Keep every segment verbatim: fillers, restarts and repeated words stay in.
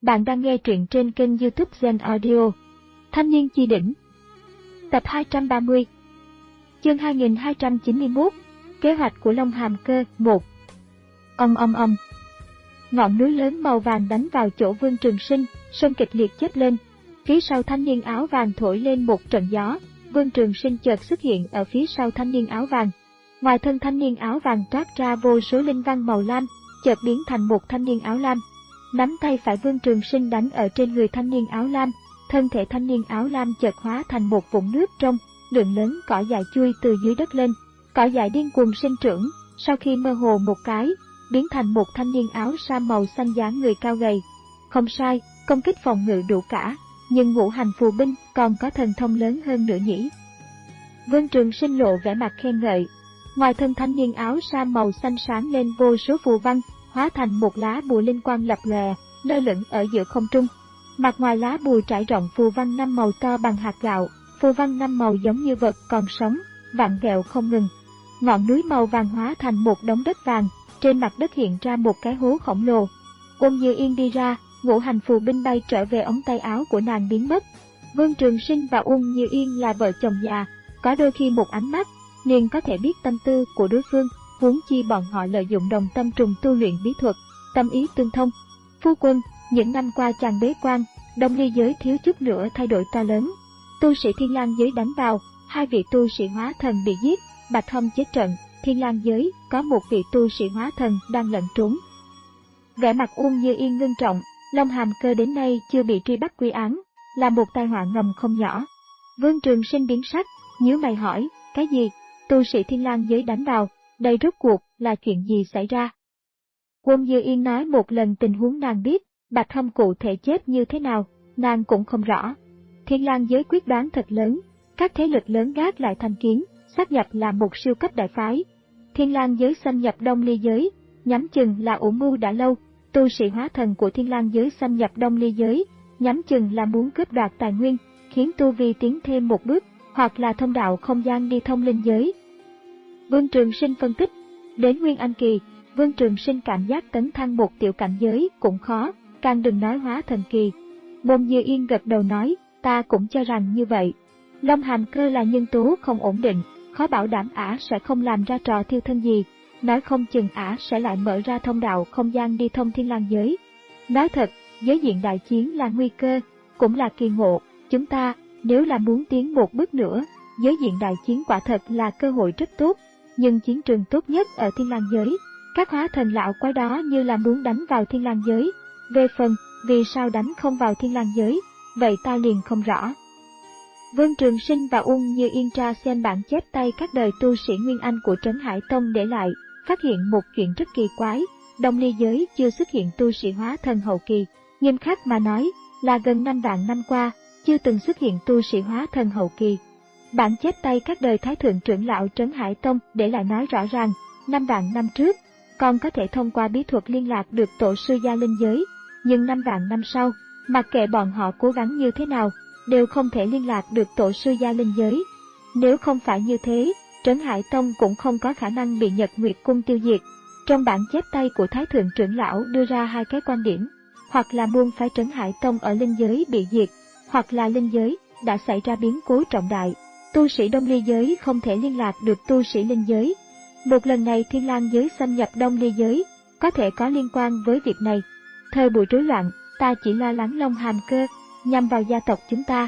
Bạn đang nghe truyện trên kênh YouTube Zen Audio. Thanh niên chi đỉnh. Tập hai trăm ba mươi. Chương hai nghìn hai trăm chín mươi mốt. Kế hoạch của Long Hàm Cơ. một. Ong ong ong. Ngọn núi lớn màu vàng đánh vào chỗ Vương Trường Sinh, sông kịch liệt chớp lên. Phía sau thanh niên áo vàng thổi lên một trận gió, Vương Trường Sinh chợt xuất hiện ở phía sau thanh niên áo vàng. Ngoài thân thanh niên áo vàng toát ra vô số linh văn màu lam, chợt biến thành một thanh niên áo lam. Nắm tay phải Vương Trường Sinh đánh ở trên người thanh niên áo lam, thân thể thanh niên áo lam chợt hóa thành một vũng nước trong, lượng lớn cỏ dại chui từ dưới đất lên. Cỏ dại điên cuồng sinh trưởng, sau khi mơ hồ một cái, biến thành một thanh niên áo sam màu xanh dáng người cao gầy. Không sai, công kích phòng ngự đủ cả, nhưng ngũ hành phù binh còn có thần thông lớn hơn nữa nhỉ. Vương Trường Sinh lộ vẻ mặt khen ngợi. Ngoài thân thanh niên áo sam màu xanh sáng lên vô số phù văn, hóa thành một lá bùa linh quang lập lòe, lơ lửng ở giữa không trung. Mặt ngoài lá bùa trải rộng phù văn năm màu to bằng hạt gạo, phù văn năm màu giống như vật còn sống, vặn vẹo không ngừng. Ngọn núi màu vàng hóa thành một đống đất vàng, trên mặt đất hiện ra một cái hố khổng lồ. Uông Như Yên đi ra, ngũ hành phù binh bay trở về ống tay áo của nàng biến mất. Vương Trường Sinh và Uông Như Yên là vợ chồng già, có đôi khi một ánh mắt liền có thể biết tâm tư của đối phương, huống chi bọn họ lợi dụng đồng tâm trùng tu luyện bí thuật, tâm ý tương thông. Phu quân, những năm qua chàng bế quan, Đông Ly giới thiếu chút nữa thay đổi to lớn. Tu sĩ Thiên Lang giới đánh vào, hai vị tu sĩ hóa thần bị giết, Bạch Hâm chết trận. Thiên Lang giới có một vị tu sĩ hóa thần đang lẩn trốn. Vẻ mặt Uông Như Yên ngưng trọng, Long Hàm Cơ đến nay chưa bị truy bắt quy án, là một tai họa ngầm không nhỏ. Vương Trường Sinh biến sắc, nhíu mày hỏi, cái gì? Tu sĩ Thiên Lang giới đánh vào, đây rốt cuộc là chuyện gì xảy ra? Uông Như Yên nói một lần tình huống nàng biết, Bạch Hâm cụ thể chết như thế nào, nàng cũng không rõ. Thiên Lang giới quyết đoán thật lớn, các thế lực lớn gác lại thành kiến, sáp nhập là một siêu cấp đại phái. Thiên Lang giới xâm nhập Đông Ly giới, nhắm chừng là ủ mưu đã lâu. Tu sĩ hóa thần của Thiên Lang giới xâm nhập Đông Ly giới, nhắm chừng là muốn cướp đoạt tài nguyên, khiến tu vi tiến thêm một bước, hoặc là thông đạo không gian đi thông linh giới. Vương Trường Sinh phân tích, đến Nguyên Anh kỳ, Vương Trường Sinh cảm giác tấn thăng một tiểu cảnh giới cũng khó, càng đừng nói hóa thần kỳ. Uông Như Yên gật đầu nói, ta cũng cho rằng như vậy. Long Hàm Cơ là nhân tố không ổn định, khó bảo đảm ả sẽ không làm ra trò thiêu thân gì, nói không chừng ả sẽ lại mở ra thông đạo không gian đi thông Thiên Lang giới. Nói thật, giới diện đại chiến là nguy cơ, cũng là kỳ ngộ, chúng ta, nếu là muốn tiến một bước nữa, giới diện đại chiến quả thật là cơ hội rất tốt, nhưng chiến trường tốt nhất ở Thiên Lang giới, các hóa thần lão quái đó như là muốn đánh vào Thiên Lang giới. Về phần, vì sao đánh không vào Thiên Lang giới, vậy ta liền không rõ. Vương Trường Sinh và Uông Như Yên tra xem bản chép tay các đời tu sĩ Nguyên Anh của Trấn Hải Tông để lại, phát hiện một chuyện rất kỳ quái, Đông Ly giới chưa xuất hiện tu sĩ hóa thần hậu kỳ, nghiêm khắc mà nói, là gần năm vạn năm qua, chưa từng xuất hiện tu sĩ hóa thần hậu kỳ. Bản chép tay các đời Thái Thượng trưởng lão Trấn Hải Tông để lại nói rõ ràng, năm vạn năm trước, còn có thể thông qua bí thuật liên lạc được tổ sư gia linh giới, nhưng năm vạn năm sau, mặc kệ bọn họ cố gắng như thế nào, đều không thể liên lạc được tổ sư gia linh giới. Nếu không phải như thế, Trấn Hải Tông cũng không có khả năng bị Nhật Nguyệt Cung tiêu diệt. Trong bản chép tay của Thái Thượng trưởng lão đưa ra hai cái quan điểm, hoặc là môn phái Trấn Hải Tông ở linh giới bị diệt, hoặc là linh giới đã xảy ra biến cố trọng đại, tu sĩ Đông Ly giới không thể liên lạc được tu sĩ linh giới. Một lần này Thiên Lang giới xâm nhập Đông Ly giới, có thể có liên quan với việc này. Thời buổi rối loạn, ta chỉ lo lắng Long Hàm Cơ nhằm vào gia tộc chúng ta.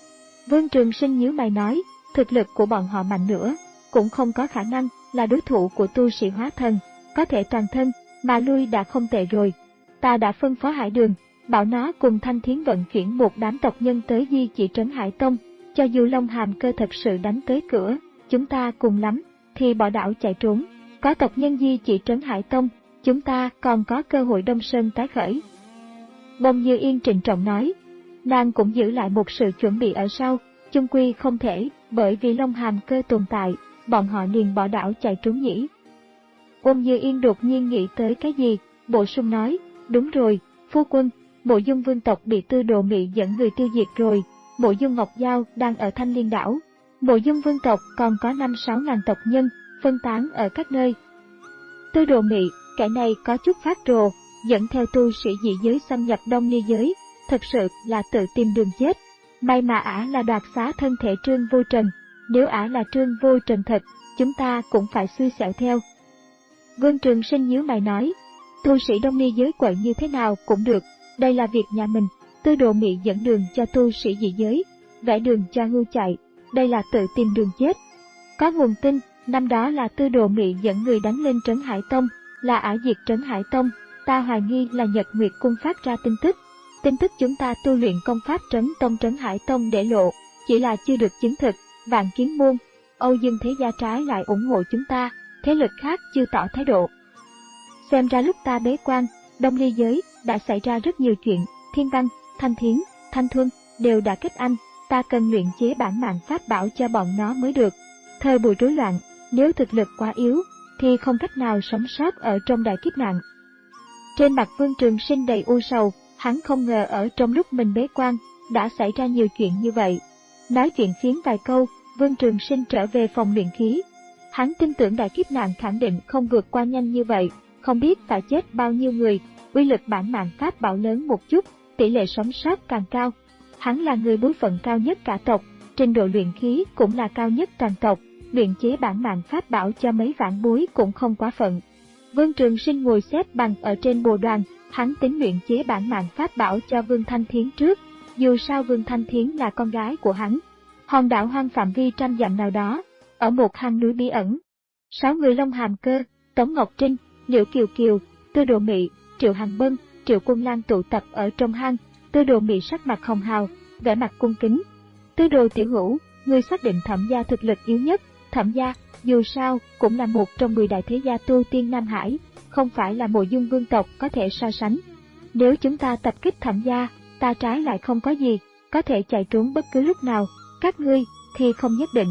Vương Trường Sinh nhíu mày nói, thực lực của bọn họ mạnh nữa, cũng không có khả năng là đối thủ của tu sĩ hóa thần, có thể toàn thân mà lui đã không tệ rồi. Ta đã phân phó Hải Đường, bảo nó cùng Thanh Thiến vận chuyển một đám tộc nhân tới di chỉ Trấn Hải Tông, cho dù Long Hàm Cơ thật sự đánh tới cửa, chúng ta cùng lắm thì bỏ đảo chạy trốn, có tộc nhân di chỉ Trấn Hải Tông, chúng ta còn có cơ hội Đông Sơn tái khởi. Uông Như Yên trịnh trọng nói, nàng cũng giữ lại một sự chuẩn bị ở sau, chung quy không thể, bởi vì Long Hàm Cơ tồn tại, bọn họ liền bỏ đảo chạy trốn nhỉ. Uông Như Yên đột nhiên nghĩ tới cái gì, bổ sung nói, đúng rồi, phu quân, Mộ Dung vương tộc bị Tư Đồ Mị dẫn người tiêu diệt rồi, Mộ Dung Ngọc Giao đang ở Thanh Liên đảo. Mộ Dung vương tộc còn có năm sáu ngàn tộc nhân, phân tán ở các nơi. Tư Đồ Mị, kẻ này có chút phát rồ, dẫn theo tu sĩ dị giới xâm nhập Đông Ly giới, thực sự là tự tìm đường chết. May mà ả là đoạt xá thân thể Trương Vô Trần, nếu ả là Trương Vô Trần thật, chúng ta cũng phải xui xẻo theo. Vương Trường Sinh nhíu mày nói, tu sĩ Đông Ly giới quậy như thế nào cũng được, đây là việc nhà mình. Tư Đồ Mị dẫn đường cho tu sĩ dị giới, vẽ đường cho hưu chạy, đây là tự tìm đường chết. Có nguồn tin, năm đó là Tư Đồ Mị dẫn người đánh lên Trấn Hải Tông, là ả diệt Trấn Hải Tông, ta hoài nghi là Nhật Nguyệt Cung phát ra tin tức. Tin tức chúng ta tu luyện công pháp Trấn Tông Trấn Hải Tông để lộ, chỉ là chưa được chứng thực. Vạn Kiếm Môn, Âu Dương Thế Gia trái lại ủng hộ chúng ta, thế lực khác chưa tỏ thái độ. Xem ra lúc ta bế quan, Đông Ly giới đã xảy ra rất nhiều chuyện, Thiên Văn, Thanh Thiến, Thanh Thuân đều đã kết anh, ta cần luyện chế bản mạng pháp bảo cho bọn nó mới được. Thời buổi rối loạn, nếu thực lực quá yếu, thì không cách nào sống sót ở trong đại kiếp nạn. Trên mặt Vương Trường Sinh đầy u sầu, hắn không ngờ ở trong lúc mình bế quan, đã xảy ra nhiều chuyện như vậy. Nói chuyện phiếm vài câu, Vương Trường Sinh trở về phòng luyện khí. Hắn tin tưởng đại kiếp nạn khẳng định không vượt qua nhanh như vậy, không biết phải chết bao nhiêu người, uy lực bản mạng pháp bảo lớn một chút, tỷ lệ sống sót càng cao. Hắn là người bối phận cao nhất cả tộc, trình độ luyện khí cũng là cao nhất toàn tộc, luyện chế bản mạng pháp bảo cho mấy vạn bối cũng không quá phận. Vương Trường Sinh ngồi xếp bằng ở trên bồ đoàn, hắn tính luyện chế bản mạng pháp bảo cho Vương Thanh Thiến trước, dù sao Vương Thanh Thiến là con gái của hắn. Hòn đảo hoang phạm vi trăm dặm nào đó, ở một hang núi bí ẩn. Sáu người Long Hàm Cơ, Tống Ngọc Trinh, Liễu Kiều Kiều, Tư Đồ Mị, Triệu Hằng Bân, Triệu Quân Lan tụ tập ở trong hang. Tư Đồ Mị sắc mặt hồng hào, vẻ mặt cung kính. Tư Đồ tiểu hữu, người xác định Thẩm gia thực lực yếu nhất. Thẩm gia, dù sao, cũng là một trong mười đại thế gia tu tiên Nam Hải, không phải là Mộ Dung vương tộc có thể so sánh. Nếu chúng ta tập kích Thẩm gia, ta trái lại không có gì, có thể chạy trốn bất cứ lúc nào, các ngươi thì không nhất định.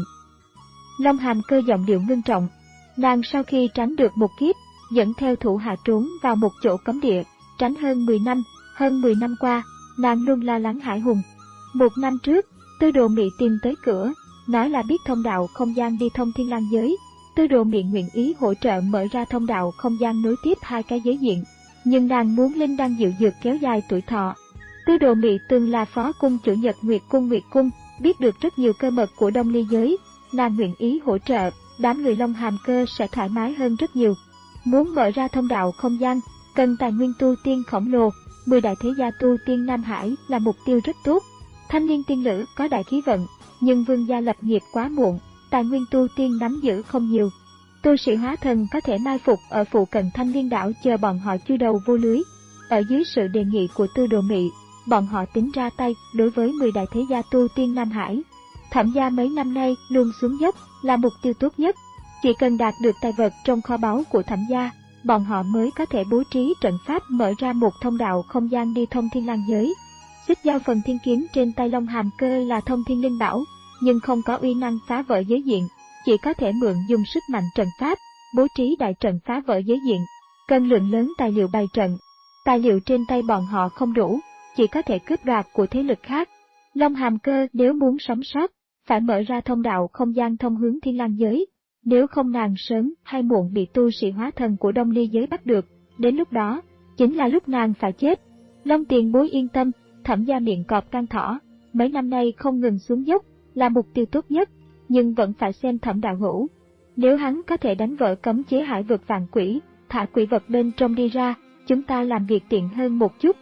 Long Hàm Cơ giọng điệu ngưng trọng, nàng sau khi tránh được một kiếp, dẫn theo thủ hạ trốn vào một chỗ cấm địa, tránh hơn mười năm, hơn mười năm qua, nàng luôn lo lắng Hải Hùng. Một năm trước, Tư Đồ Mị tìm tới cửa, nói là biết thông đạo không gian đi thông Thiên Lang giới. Tư Đồ Mị nguyện ý hỗ trợ mở ra thông đạo không gian nối tiếp hai cái giới diện, nhưng nàng muốn linh đan dịu dược kéo dài tuổi thọ. Tư Đồ Mị từng là phó cung chủ Nhật Nguyệt Cung Nguyệt Cung, biết được rất nhiều cơ mật của Đông Ly giới, nàng nguyện ý hỗ trợ, đám người Long Hàm Cơ sẽ thoải mái hơn rất nhiều. Muốn mở ra thông đạo không gian, cần tài nguyên tu tiên khổng lồ, mười đại thế gia tu tiên Nam Hải là mục tiêu rất tốt. Thanh niên tiên lữ có đại khí vận, nhưng vương gia lập nghiệp quá muộn, tài nguyên tu tiên nắm giữ không nhiều. Tu sĩ hóa thần có thể mai phục ở phụ cận Thanh Liên đảo chờ bọn họ chui đầu vô lưới. Ở dưới sự đề nghị của Tư Đồ Mị, bọn họ tính ra tay đối với mười đại thế gia tu tiên Nam Hải. Thẩm gia mấy năm nay luôn xuống dốc, là mục tiêu tốt nhất. Chỉ cần đạt được tài vật trong kho báu của Thẩm gia, bọn họ mới có thể bố trí trận pháp mở ra một thông đạo không gian đi thông Thiên Lang giới. Xích Giao phần thiên kiếm trên tay Long Hàm Cơ là thông thiên linh bảo, nhưng không có uy năng phá vỡ giới diện, chỉ có thể mượn dùng sức mạnh trận pháp, bố trí đại trận phá vỡ giới diện. Cần lượng lớn tài liệu bày trận. Tài liệu trên tay bọn họ không đủ, chỉ có thể cướp đoạt của thế lực khác. Long Hàm Cơ nếu muốn sống sót, phải mở ra thông đạo không gian thông hướng Thiên Lang giới, nếu không nàng sớm hay muộn bị tu sĩ hóa thần của Đông Ly giới bắt được, đến lúc đó, chính là lúc nàng phải chết. Long tiền bối yên tâm, Thẩm gia miệng cọp can thỏ, mấy năm nay không ngừng xuống dốc, là mục tiêu tốt nhất, nhưng vẫn phải xem Thẩm đạo hữu. Nếu hắn có thể đánh vỡ cấm chế hải vực vạn quỷ, thả quỷ vật bên trong đi ra, chúng ta làm việc tiện hơn một chút.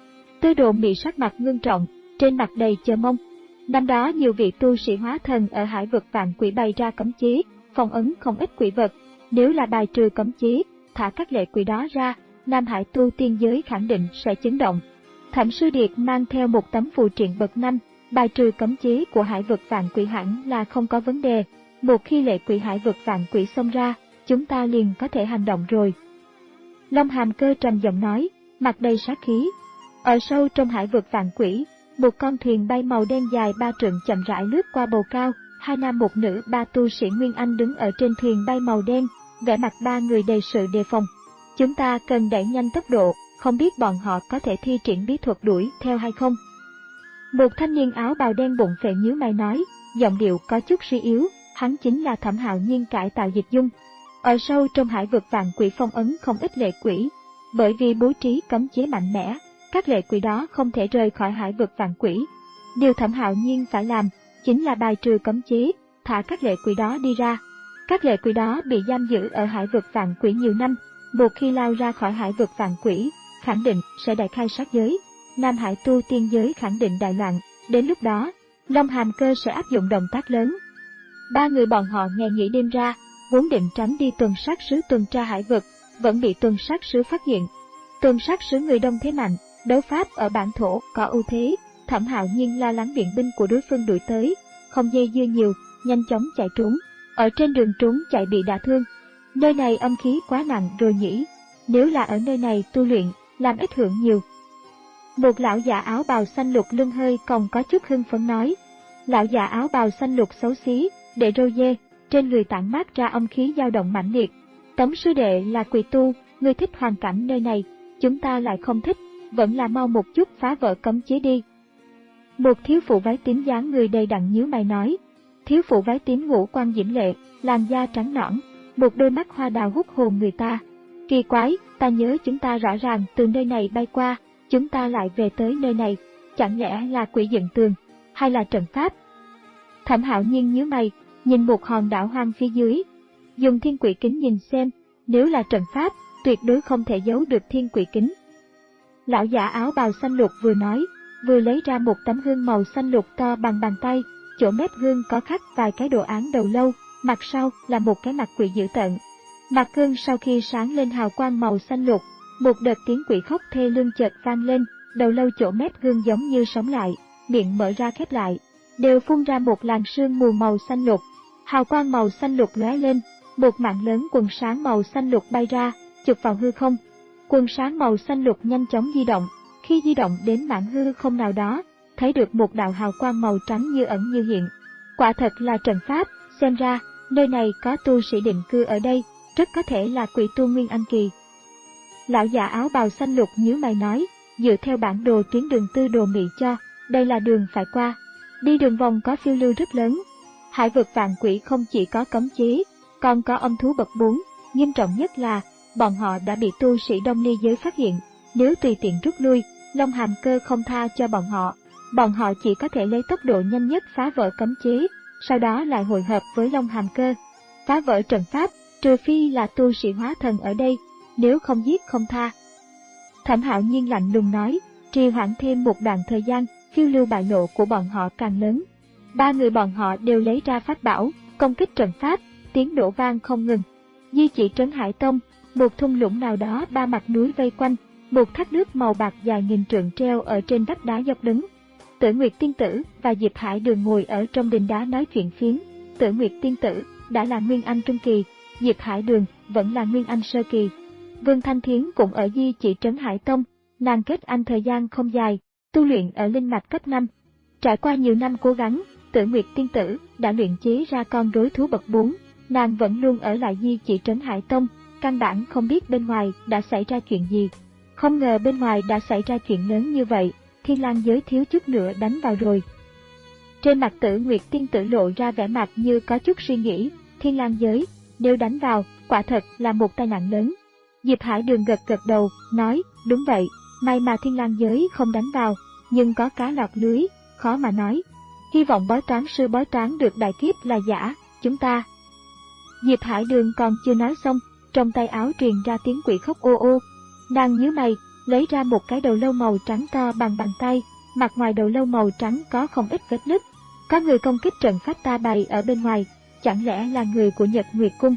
Tư Đồ Mị sắc mặt ngưng trọng, trên mặt đầy chờ mong. Năm đó nhiều vị tu sĩ hóa thần ở hải vực vạn quỷ bày ra cấm chế, phong ấn không ít quỷ vật. Nếu là bài trừ cấm chế, thả các lệ quỷ đó ra, Nam Hải tu tiên giới khẳng định sẽ chấn động. Thẩm Sư Điệt mang theo một tấm phù triện bậc năm, bài trừ cấm chế của hải vực vạn quỷ hẳn là không có vấn đề. Một khi lệ quỷ hải vực vạn quỷ xông ra, chúng ta liền có thể hành động rồi. Long Hàm Cơ trầm giọng nói, mặt đầy sát khí. Ở sâu trong hải vực vạn quỷ, một con thuyền bay màu đen dài ba trượng chậm rãi lướt qua bầu cao, hai nam một nữ ba tu sĩ Nguyên Anh đứng ở trên thuyền bay màu đen, vẻ mặt ba người đầy sự đề phòng. Chúng ta cần đẩy nhanh tốc độ, không biết bọn họ có thể thi triển bí thuật đuổi theo hay không. Một thanh niên áo bào đen bụng phệ nhíu mày nói, giọng điệu có chút suy yếu, hắn chính là Thẩm Hạo Nhiên cải tạo dịch dung. Ở sâu trong hải vực vạn quỷ phong ấn không ít lệ quỷ, Bởi vì bố trí cấm chế mạnh mẽ, các lệ quỷ đó không thể rời khỏi hải vực vạn quỷ. Điều Thẩm Hạo Nhiên phải làm chính là bài trừ cấm chế, thả các lệ quỷ đó đi ra. Các lệ quỷ đó bị giam giữ ở hải vực vạn quỷ nhiều năm, một khi lao ra khỏi hải vực vạn quỷ, khẳng định sẽ đại khai sát giới. Nam Hải tu tiên giới khẳng định đại loạn, đến lúc đó, Long Hàm Cơ sẽ áp dụng động tác lớn. Ba người bọn họ ngày nghỉ đêm ra, vốn định tránh đi tuần sát sứ tuần tra hải vực, vẫn bị tuần sát sứ phát hiện. Tuần sát sứ người đông thế mạnh, đấu pháp ở bản thổ có ưu thế, Thẩm Hạo Nhiên lo lắng viện binh của đối phương đuổi tới, không dây dưa nhiều, nhanh chóng chạy trốn. Ở trên đường trốn chạy bị đả thương. Nơi này âm khí quá nặng rồi nhỉ, nếu là ở nơi này tu luyện, làm ít hưởng nhiều. Một lão già áo bào xanh lục lưng hơi còn có chút hưng phấn nói. Lão già áo bào xanh lục xấu xí, để râu dê, trên người tản mát ra âm khí dao động mãnh liệt. Tống sư đệ là quỷ tu, ngươi thích hoàn cảnh nơi này, chúng ta lại không thích, vẫn là mau một chút phá vỡ cấm chế đi. Một thiếu phụ váy tím dáng người đầy đặn nhíu mày nói. Thiếu phụ váy tím ngũ quan diễm lệ, làn da trắng nõn, một đôi mắt hoa đào hút hồn người ta. Kỳ quái, ta nhớ chúng ta rõ ràng từ nơi này bay qua, chúng ta lại về tới nơi này, chẳng lẽ là quỷ dựng tường, hay là trận pháp? Thẩm Hạo Nhiên nhíu mày, nhìn một hòn đảo hoang phía dưới, dùng thiên quỷ kính nhìn xem, nếu là trận pháp, tuyệt đối không thể giấu được thiên quỷ kính. Lão giả áo bào xanh lục vừa nói, vừa lấy ra một tấm gương màu xanh lục to bằng bàn tay, chỗ mép gương có khắc vài cái đồ án đầu lâu, mặt sau là một cái mặt quỷ dữ tợn. Mặt gương sau khi sáng lên hào quang màu xanh lục, một đợt tiếng quỷ khóc thê lương chợt vang lên, đầu lâu chỗ mép gương giống như sống lại, miệng mở ra khép lại, đều phun ra một làn sương mù màu xanh lục. Hào quang màu xanh lục lóe lên, một mảng lớn quần sáng màu xanh lục bay ra, chụp vào hư không. Quần sáng màu xanh lục nhanh chóng di động, khi di động đến mảng hư không nào đó, thấy được một đạo hào quang màu trắng như ẩn như hiện. Quả thật là trận pháp, xem ra, nơi này có tu sĩ định cư ở đây, rất có thể là quỷ tu Nguyên Anh Kỳ. Lão già áo bào xanh lục nhíu mày nói, dựa theo bản đồ tuyến đường tư đồ mị cho, đây là đường phải qua. Đi đường vòng có phiêu lưu rất lớn. Hải vực vạn quỷ không chỉ có cấm chế, còn có âm thú bậc bốn, nghiêm trọng nhất là, bọn họ đã bị tu sĩ Đông Ly giới phát hiện, nếu tùy tiện rút lui, Long Hàm Cơ không tha cho bọn họ. Bọn họ chỉ có thể lấy tốc độ nhanh nhất phá vỡ cấm chế, sau đó lại hội hợp với Long Hàm Cơ. Phá vỡ trận pháp, trừ phi là tu sĩ hóa thần ở đây, nếu không giết không tha. Thẩm Hạo Nhiên lạnh lùng nói, trì hoãn thêm một đoạn thời gian, phiêu lưu bại lộ của bọn họ càng lớn. Ba người bọn họ đều lấy ra pháp bảo, công kích trận pháp, tiếng nổ vang không ngừng. Di chỉ trấn Hải Tông, một thung lũng nào đó ba mặt núi vây quanh, một thác nước màu bạc dài nghìn trượng treo ở trên vách đá dốc đứng. Tử Nguyệt Tiên Tử và Diệp Hải Đường ngồi ở trong đình đá nói chuyện phiếm. Tử Nguyệt Tiên Tử đã là Nguyên Anh Trung Kỳ, Diệp Hải Đường vẫn là Nguyên Anh Sơ Kỳ. Vương Thanh Thiến cũng ở di chỉ trấn Hải Tông, nàng kết anh thời gian không dài, tu luyện ở linh mạch cấp năm. Trải qua nhiều năm cố gắng, Tử Nguyệt Tiên Tử đã luyện chế ra con rối thú bậc bốn, nàng vẫn luôn ở lại di chỉ trấn Hải Tông, căn bản không biết bên ngoài đã xảy ra chuyện gì. Không ngờ bên ngoài đã xảy ra chuyện lớn như vậy, Thiên Lang giới thiếu chút nữa đánh vào rồi. Trên mặt Tử Nguyệt Tiên Tử lộ ra vẻ mặt như có chút suy nghĩ, Thiên Lang giới, nếu đánh vào, quả thật là một tai nạn lớn. Diệp Hải Đường gật gật đầu, nói, đúng vậy, may mà Thiên Lang giới không đánh vào, nhưng có cá lọt lưới, khó mà nói. Hy vọng bói toán sư bói toán được đại kiếp là giả, chúng ta. Diệp Hải Đường còn chưa nói xong, trong tay áo truyền ra tiếng quỷ khóc ô ô. Nàng nhíu mày, lấy ra một cái đầu lâu màu trắng to bằng bàn tay, mặt ngoài đầu lâu màu trắng có không ít vết nứt. Có người công kích trận pháp ta bày ở bên ngoài, chẳng lẽ là người của Nhật Nguyệt Cung?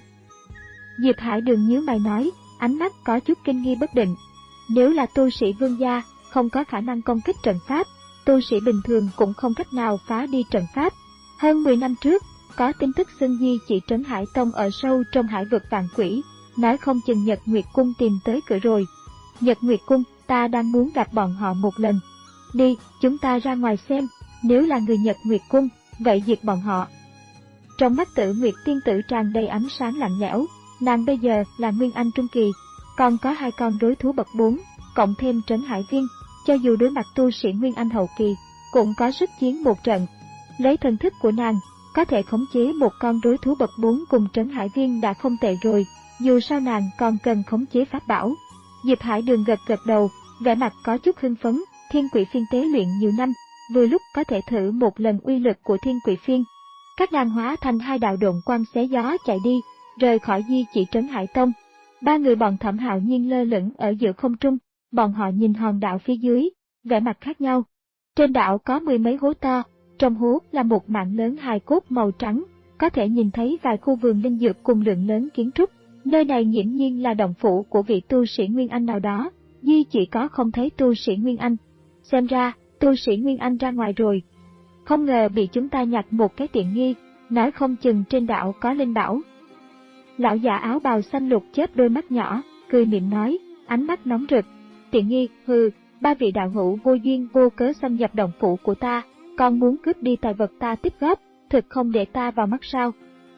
Diệp Hải Đường nhíu mày nói, ánh mắt có chút kinh nghi bất định. Nếu là tu sĩ vương gia, không có khả năng công kích trận pháp, tu sĩ bình thường cũng không cách nào phá đi trận pháp. Hơn mười năm trước, có tin tức xưng di chỉ trấn Hải Tông ở sâu trong hải vực vạn quỷ, nói không chừng Nhật Nguyệt Cung tìm tới cửa rồi. Nhật Nguyệt Cung, ta đang muốn gặp bọn họ một lần. Đi, chúng ta ra ngoài xem, nếu là người Nhật Nguyệt Cung, vậy diệt bọn họ. Trong mắt Tử Nguyệt Tiên Tử tràn đầy ánh sáng lạnh lẽo, nàng bây giờ là Nguyên Anh Trung Kỳ, còn có hai con rối thú bậc bốn, cộng thêm Trấn Hải Viên, cho dù đối mặt tu sĩ Nguyên Anh Hậu Kỳ, cũng có sức chiến một trận. Lấy thần thức của nàng, có thể khống chế một con rối thú bậc bốn cùng Trấn Hải Viên đã không tệ rồi, dù sao nàng còn cần khống chế pháp bảo. Diệp Hải Đường gật gật đầu, vẻ mặt có chút hưng phấn. Thiên Quỷ Phiên tế luyện nhiều năm, vừa lúc có thể thử một lần uy lực của Thiên Quỷ Phiên. Các nàng hóa thành hai đạo độn quang xé gió chạy đi, rời khỏi Di Chỉ Trấn Hải Tông. Ba người bọn Thẩm Hạo Nhiên lơ lửng ở giữa không trung, bọn họ nhìn hòn đảo phía dưới, vẻ mặt khác nhau. Trên đảo có mười mấy hố to, trong hố là một mảng lớn hài cốt màu trắng, có thể nhìn thấy vài khu vườn linh dược cùng lượng lớn kiến trúc. Nơi này nghiễm nhiên là động phủ của vị tu sĩ Nguyên Anh nào đó, duy chỉ có không thấy tu sĩ Nguyên Anh. Xem ra, tu sĩ Nguyên Anh ra ngoài rồi. Không ngờ bị chúng ta nhặt một cái tiện nghi, nói không chừng trên đảo có linh bảo. Lão già áo bào xanh lục chớp đôi mắt nhỏ, cười miệng nói, ánh mắt nóng rực. Tiện nghi, hừ, ba vị đạo hữu vô duyên vô cớ xâm nhập động phủ của ta, còn muốn cướp đi tài vật ta tích góp, thực không để ta vào mắt sao?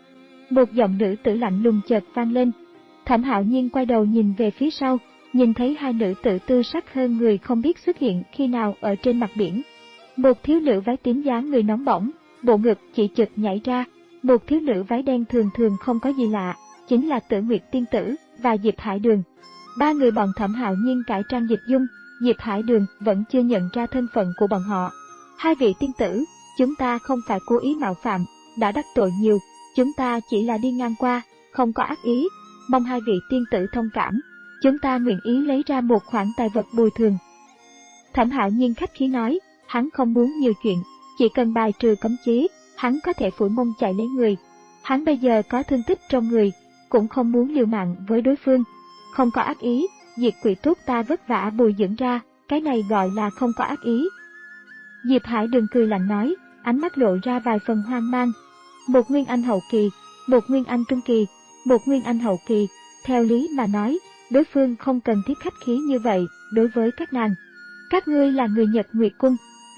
Một giọng nữ tử lạnh lùng chợt vang lên. Thẩm Hạo Nhiên quay đầu nhìn về phía sau, nhìn thấy hai nữ tử tư sắc hơn người không biết xuất hiện khi nào ở trên mặt biển. Một thiếu nữ váy tím dáng người nóng bỏng, bộ ngực chỉ chực nhảy ra, một thiếu nữ váy đen thường thường không có gì lạ, chính là Tử Nguyệt Tiên Tử và Diệp Hải Đường. Ba người bọn Thẩm Hạo Nhiên cải trang dịch dung, Diệp Hải Đường vẫn chưa nhận ra thân phận của bọn họ. Hai vị tiên tử, chúng ta không phải cố ý mạo phạm, đã đắc tội nhiều, chúng ta chỉ là đi ngang qua, không có ác ý, mong hai vị tiên tử thông cảm, chúng ta nguyện ý lấy ra một khoản tài vật bồi thường. Thẩm Hạo Nhiên khách khí nói, hắn không muốn nhiều chuyện, chỉ cần bài trừ cấm chế, hắn có thể phủi mông chạy lấy người. Hắn bây giờ có thương tích trong người, cũng không muốn liều mạng với đối phương. Không có ác ý, diệt quỷ tốt ta vất vả bồi dưỡng ra, cái này gọi là không có ác ý. Diệp Hải Đường cười lạnh nói, ánh mắt lộ ra vài phần hoang mang. Một nguyên anh hậu kỳ, một nguyên anh trung kỳ, một nguyên anh hậu kỳ, theo lý mà nói, đối phương không cần thiết khách khí như vậy đối với các nàng. Các ngươi là người Nhật Nguyệt Cung.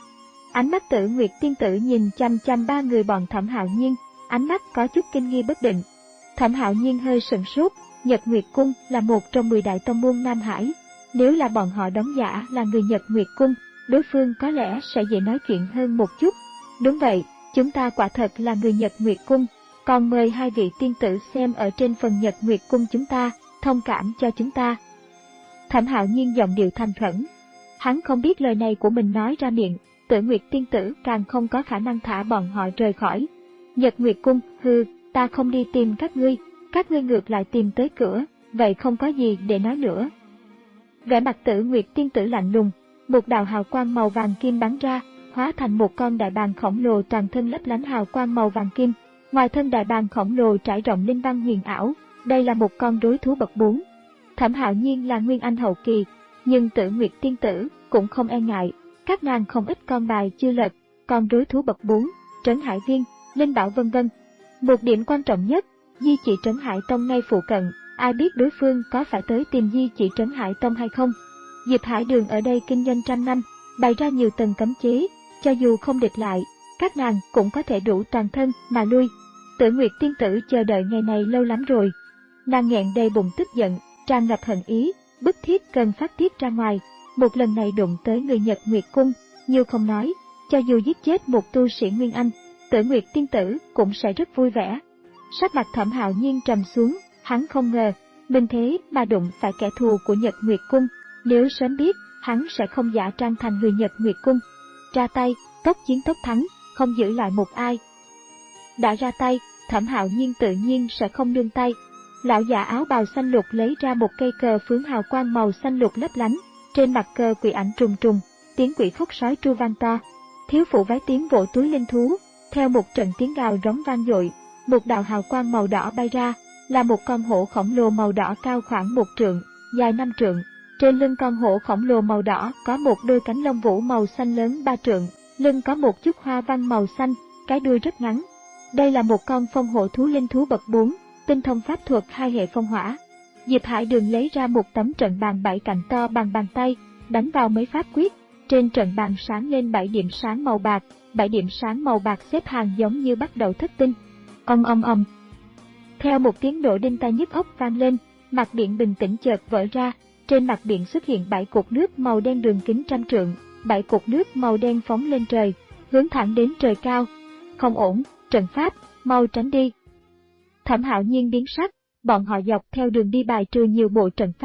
Ánh mắt Tử Nguyệt Tiên Tử nhìn chăm chăm ba người bọn Thẩm Hạo Nhiên, ánh mắt có chút kinh nghi bất định. Thẩm Hạo Nhiên hơi sửng sốt, Nhật Nguyệt Cung là một trong mười đại tông môn Nam Hải, nếu là bọn họ đóng giả là người Nhật Nguyệt Cung, đối phương có lẽ sẽ dễ nói chuyện hơn một chút. Đúng vậy, chúng ta quả thật là người Nhật Nguyệt Cung, còn mời hai vị tiên tử xem ở trên phần Nhật Nguyệt Cung chúng ta, thông cảm cho chúng ta. Thẩm Hạo Nhiên giọng điệu thành khẩn. Hắn không biết lời này của mình nói ra miệng, Tử Nguyệt Tiên Tử càng không có khả năng thả bọn họ rời khỏi. Nhật Nguyệt Cung, hừ, ta không đi tìm các ngươi, các ngươi ngược lại tìm tới cửa, vậy không có gì để nói nữa. Vẻ mặt Tử Nguyệt Tiên Tử lạnh lùng, một đạo hào quang màu vàng kim bắn ra, hóa thành một con đại bàng khổng lồ toàn thân lấp lánh hào quang màu vàng kim. Ngoài thân đại bàng khổng lồ trải rộng linh văn huyền ảo, đây là một con đối thú bậc bốn. Thẩm Hạo Nhiên là nguyên anh hậu kỳ, nhưng Tử Nguyệt Tiên Tử cũng không e ngại, các nàng không ít con bài chưa lật, con đối thú bậc bốn, trấn hải viên, linh bảo vân vân. Một điểm quan trọng nhất, Di Chỉ Trấn Hải Tông ngay phụ cận, ai biết đối phương có phải tới tìm Di Chỉ Trấn Hải Tông hay không. Diệp Hải Đường ở đây kinh doanh trăm năm, bày ra nhiều tầng cấm chế, cho dù không địch lại, các nàng cũng có thể đủ toàn thân mà lui. Tử Nguyệt Tiên Tử chờ đợi ngày này lâu lắm rồi. Nàng nghẹn đầy bụng tức giận, tràn ngập hận ý, bức thiết cần phát tiết ra ngoài. Một lần này đụng tới người Nhật Nguyệt Cung, nhiều không nói, cho dù giết chết một tu sĩ Nguyên Anh, Tử Nguyệt Tiên Tử cũng sẽ rất vui vẻ. Sắc mặt Thẩm Hạo Nhiên trầm xuống, hắn không ngờ, mình thế mà đụng phải kẻ thù của Nhật Nguyệt Cung, nếu sớm biết, hắn sẽ không giả trang thành người Nhật Nguyệt Cung. Ra tay, tốc chiến tốc thắng, không giữ lại một ai. Đã ra tay, Thẩm Hạo Nhiên tự nhiên sẽ không nương tay. Lão già áo bào xanh lục lấy ra một cây cờ phướng hào quang màu xanh lục lấp lánh, trên mặt cờ quỷ ảnh trùng trùng, tiếng quỷ khóc sói tru vang to. Thiếu phụ váy tím vỗ túi linh thú, theo một trận tiếng gào rống vang dội, một đạo hào quang màu đỏ bay ra, là một con hổ khổng lồ màu đỏ cao khoảng một trượng, dài năm trượng. Trên lưng con hổ khổng lồ màu đỏ có một đôi cánh lông vũ màu xanh lớn ba trượng, lưng có một chút hoa văn màu xanh, cái đuôi rất ngắn. Đây là một con phong hổ thú linh thú bậc bốn, tinh thông pháp thuật hai hệ phong hỏa. Diệp Hải Đường lấy ra một tấm trận bàn bảy cạnh to bằng bàn tay, đánh vào mấy pháp quyết. Trên trận bàn sáng lên bảy điểm sáng màu bạc, bảy điểm sáng màu bạc xếp hàng giống như bắt đầu thất tinh. Ong ong ong. Theo một tiếng nổ đinh tai nhức óc vang lên, mặt biển bình tĩnh chợt vỡ ra, trên mặt biển xuất hiện bảy cột nước màu đen đường kính trăm trượng, bảy cột nước màu đen phóng lên trời, hướng thẳng đến trời cao. Không ổn, trận pháp, mau tránh đi. Thẩm Hạo Nhiên biến sắc, bọn họ dọc theo đường đi bài trừ nhiều bộ trận pháp,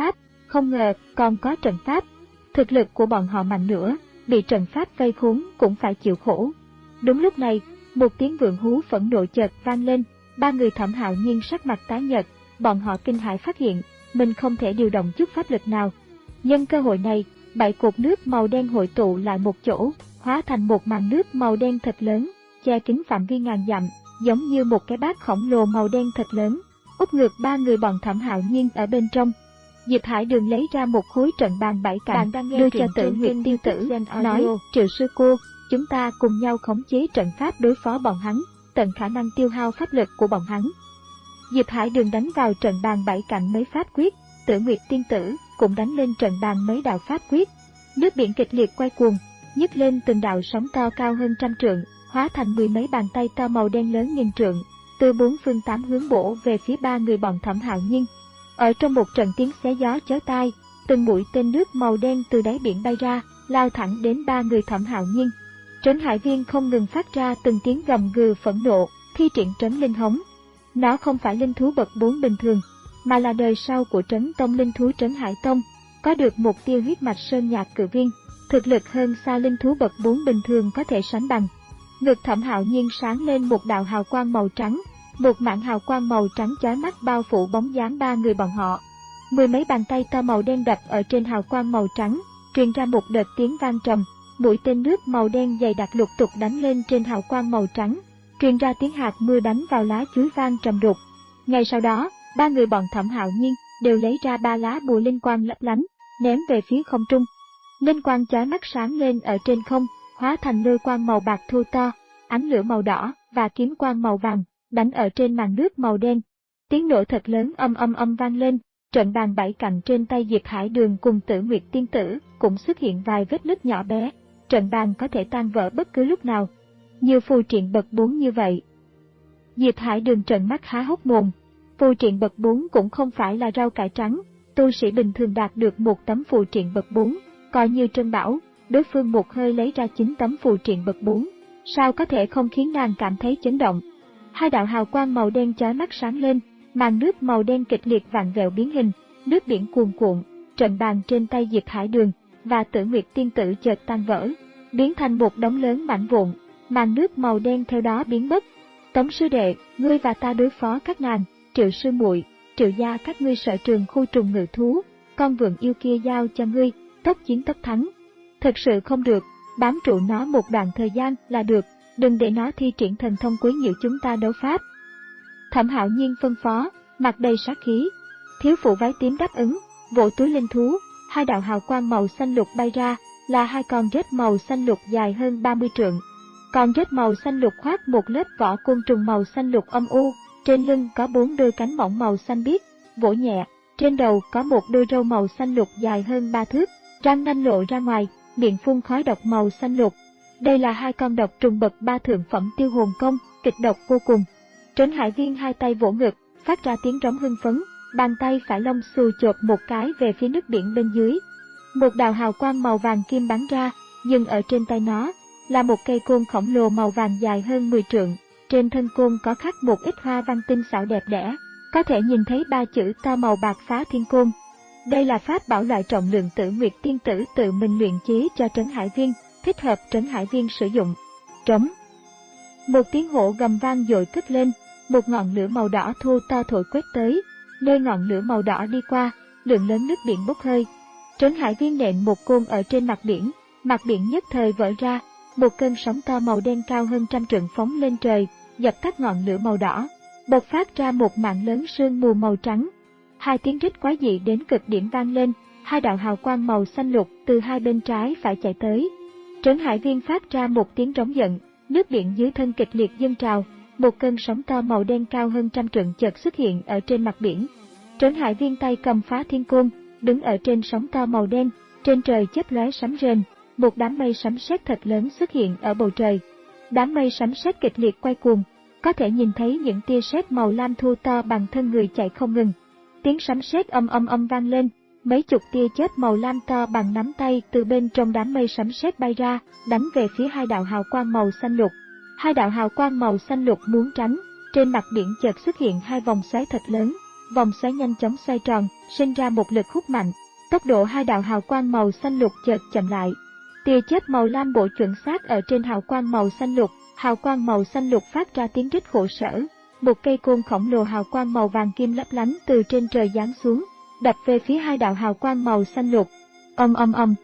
không ngờ còn có trận pháp. Thực lực của bọn họ mạnh nữa, bị trận pháp vây khốn cũng phải chịu khổ. Đúng lúc này, một tiếng vượng hú phẫn nộ chợt vang lên, ba người Thẩm Hạo Nhiên sắc mặt tái nhợt, bọn họ kinh hãi phát hiện, mình không thể điều động chút pháp lực nào. Nhân cơ hội này, bảy cột nước màu đen hội tụ lại một chỗ, hóa thành một màn nước màu đen thật lớn, che kín phạm vi ngàn dặm, giống như một cái bát khổng lồ màu đen thật lớn, úp ngược ba người bọn Thẩm Hạo Nhiên ở bên trong. Diệp Hải Đường lấy ra một khối trận bàn bảy cạnh, đưa cho Tử Nguyệt Tiên Tử, nói, Triệu sư cô, chúng ta cùng nhau khống chế trận pháp đối phó bọn hắn, tận khả năng tiêu hao pháp lực của bọn hắn. Diệp Hải Đường đánh vào trận bàn bảy cạnh mấy pháp quyết, Tử Nguyệt Tiên Tử cũng đánh lên trận bàn mấy đạo pháp quyết. Nước biển kịch liệt quay cuồng, nhấc lên từng đạo sóng to cao hơn trăm trượng, hóa thành mười mấy bàn tay to màu đen lớn nghìn trượng, từ bốn phương tám hướng bổ về phía ba người bọn Thẩm Hạo Nhiên. Ở trong một trận tiếng xé gió chói tai, từng mũi tên nước màu đen từ đáy biển bay ra, lao thẳng đến ba người Thẩm Hạo Nhiên. Trấn Hải Viên không ngừng phát ra từng tiếng gầm gừ phẫn nộ, thi triển trấn linh hống. Nó không phải linh thú bậc bốn bình thường, mà là đời sau của trấn tông linh thú Trấn Hải Tông, có được một tia huyết mạch sơn nhạc cự viên, thực lực hơn xa linh thú bậc bốn bình thường có thể sánh bằng. Ngực Thẩm Hạo Nhiên sáng lên một đạo hào quang màu trắng, một mảng hào quang màu trắng chói mắt bao phủ bóng dáng ba người bọn họ. Mười mấy bàn tay to màu đen đập ở trên hào quang màu trắng, truyền ra một đợt tiếng vang trầm, mũi tên nước màu đen dày đặc lục tục đánh lên trên hào quang màu trắng, truyền ra tiếng hạt mưa đánh vào lá chuối vang trầm đục. Ngay sau đó, ba người bọn Thẩm Hạo Nhiên đều lấy ra ba lá bùa linh quang lấp lánh, ném về phía không trung. Linh quang chói mắt sáng lên ở trên không, hóa thành lôi quang màu bạc thô to, ánh lửa màu đỏ và kiếm quang màu vàng đánh ở trên màn nước màu đen. Tiếng nổ thật lớn âm âm âm vang lên, trận bàn bảy cạnh trên tay Diệp Hải Đường cùng Tử Nguyệt Tiên Tử cũng xuất hiện vài vết nứt nhỏ bé, trận bàn có thể tan vỡ bất cứ lúc nào. Nhiều phù triện bậc bốn như vậy. Diệp Hải Đường trợn mắt há hốc mồm, phù triện bậc bốn cũng không phải là rau cải trắng, tu sĩ bình thường đạt được một tấm phù triện bậc bốn, coi như trân bảo, đối phương một hơi lấy ra chín tấm phù triện bậc bốn, sao có thể không khiến nàng cảm thấy chấn động. Hai đạo hào quang màu đen chói mắt sáng lên, màn nước màu đen kịch liệt vặn vẹo biến hình, nước biển cuồn cuộn, trận bàn trên tay Diệp Hải Đường và Tử Nguyệt Tiên Tử chợt tan vỡ, biến thành một đống lớn mảnh vụn, màn nước màu đen theo đó biến mất. Tống sư đệ, ngươi và ta đối phó các nàng, Triệu sư muội, Triệu gia các ngươi sở trường khu trùng ngự thú, con vượn yêu kia giao cho ngươi, tốc chiến tốc thắng. Thật sự không được, bám trụ nó một đoạn thời gian là được, đừng để nó thi triển thần thông quấy nhiễu chúng ta đấu pháp. Thẩm Hạo Nhiên phân phó, mặt đầy sát khí. Thiếu phụ váy tím đáp ứng, vỗ túi linh thú, hai đạo hào quang màu xanh lục bay ra, là hai con rết màu xanh lục dài hơn ba mươi trượng. Con rết màu xanh lục khoác một lớp vỏ côn trùng màu xanh lục âm u, trên lưng có bốn đôi cánh mỏng màu xanh biếc, vỗ nhẹ, trên đầu có một đôi râu màu xanh lục dài hơn ba thước, răng nanh lộ ra ngoài, miệng phun khói độc màu xanh lục. Đây là hai con độc trùng bậc ba thượng phẩm tiêu hồn công, kịch độc vô cùng. Trấn Hải Viên hai tay vỗ ngực, phát ra tiếng trống hưng phấn, bàn tay phải lông xù chộp một cái về phía nước biển bên dưới. Một đạo hào quang màu vàng kim bắn ra, nhưng ở trên tay nó là một cây côn khổng lồ màu vàng dài hơn mười trượng. Trên thân côn có khắc một ít hoa văn tinh xảo đẹp đẽ, có thể nhìn thấy ba chữ to màu bạc Phá Thiên Côn. Đây là pháp bảo loại trọng lượng Tử Nguyệt Tiên Tử tự mình luyện chế cho Trấn Hải Viên, thích hợp Trấn Hải Viên sử dụng. Trống. Một tiếng hổ gầm vang dội cất lên, một ngọn lửa màu đỏ thô to thổi quét tới, nơi ngọn lửa màu đỏ đi qua, lượng lớn nước biển bốc hơi. Trấn Hải Viên nện một côn ở trên mặt biển, mặt biển nhất thời vỡ ra, một cơn sóng to màu đen cao hơn trăm trượng phóng lên trời, dập tắt ngọn lửa màu đỏ, bộc phát ra một mảng lớn sương mù màu trắng. Hai tiếng rít quái dị đến cực điểm vang lên, hai đạo hào quang màu xanh lục từ hai bên trái phải chạy tới. Trấn Hải Viên phát ra một tiếng rống giận, nước biển dưới thân kịch liệt dâng trào, một cơn sóng to màu đen cao hơn trăm trượng chợt xuất hiện ở trên mặt biển. Trấn Hải Viên tay cầm Phá Thiên Côn, đứng ở trên sóng to màu đen, trên trời chớp lóe sấm rền, một đám mây sấm sét thật lớn xuất hiện ở bầu trời. Đám mây sấm sét kịch liệt quay cuồng, có thể nhìn thấy những tia sét màu lam thu to bằng thân người chạy không ngừng. Tiếng sấm sét âm âm âm vang lên, mấy chục tia chớp màu lam to bằng nắm tay từ bên trong đám mây sấm sét bay ra, đánh về phía hai đạo hào quang màu xanh lục. Hai đạo hào quang màu xanh lục muốn tránh, trên mặt biển chợt xuất hiện hai vòng xoáy thật lớn, vòng xoáy nhanh chóng xoay tròn, sinh ra một lực hút mạnh. Tốc độ hai đạo hào quang màu xanh lục chợt chậm lại. Tia chớp màu lam bổ chuẩn xác ở trên hào quang màu xanh lục, hào quang màu xanh lục phát ra tiếng rít khổ sở. Một cây côn khổng lồ hào quang màu vàng kim lấp lánh từ trên trời giáng xuống, đập về phía hai đạo hào quang màu xanh lục. Ầm ầm ầm.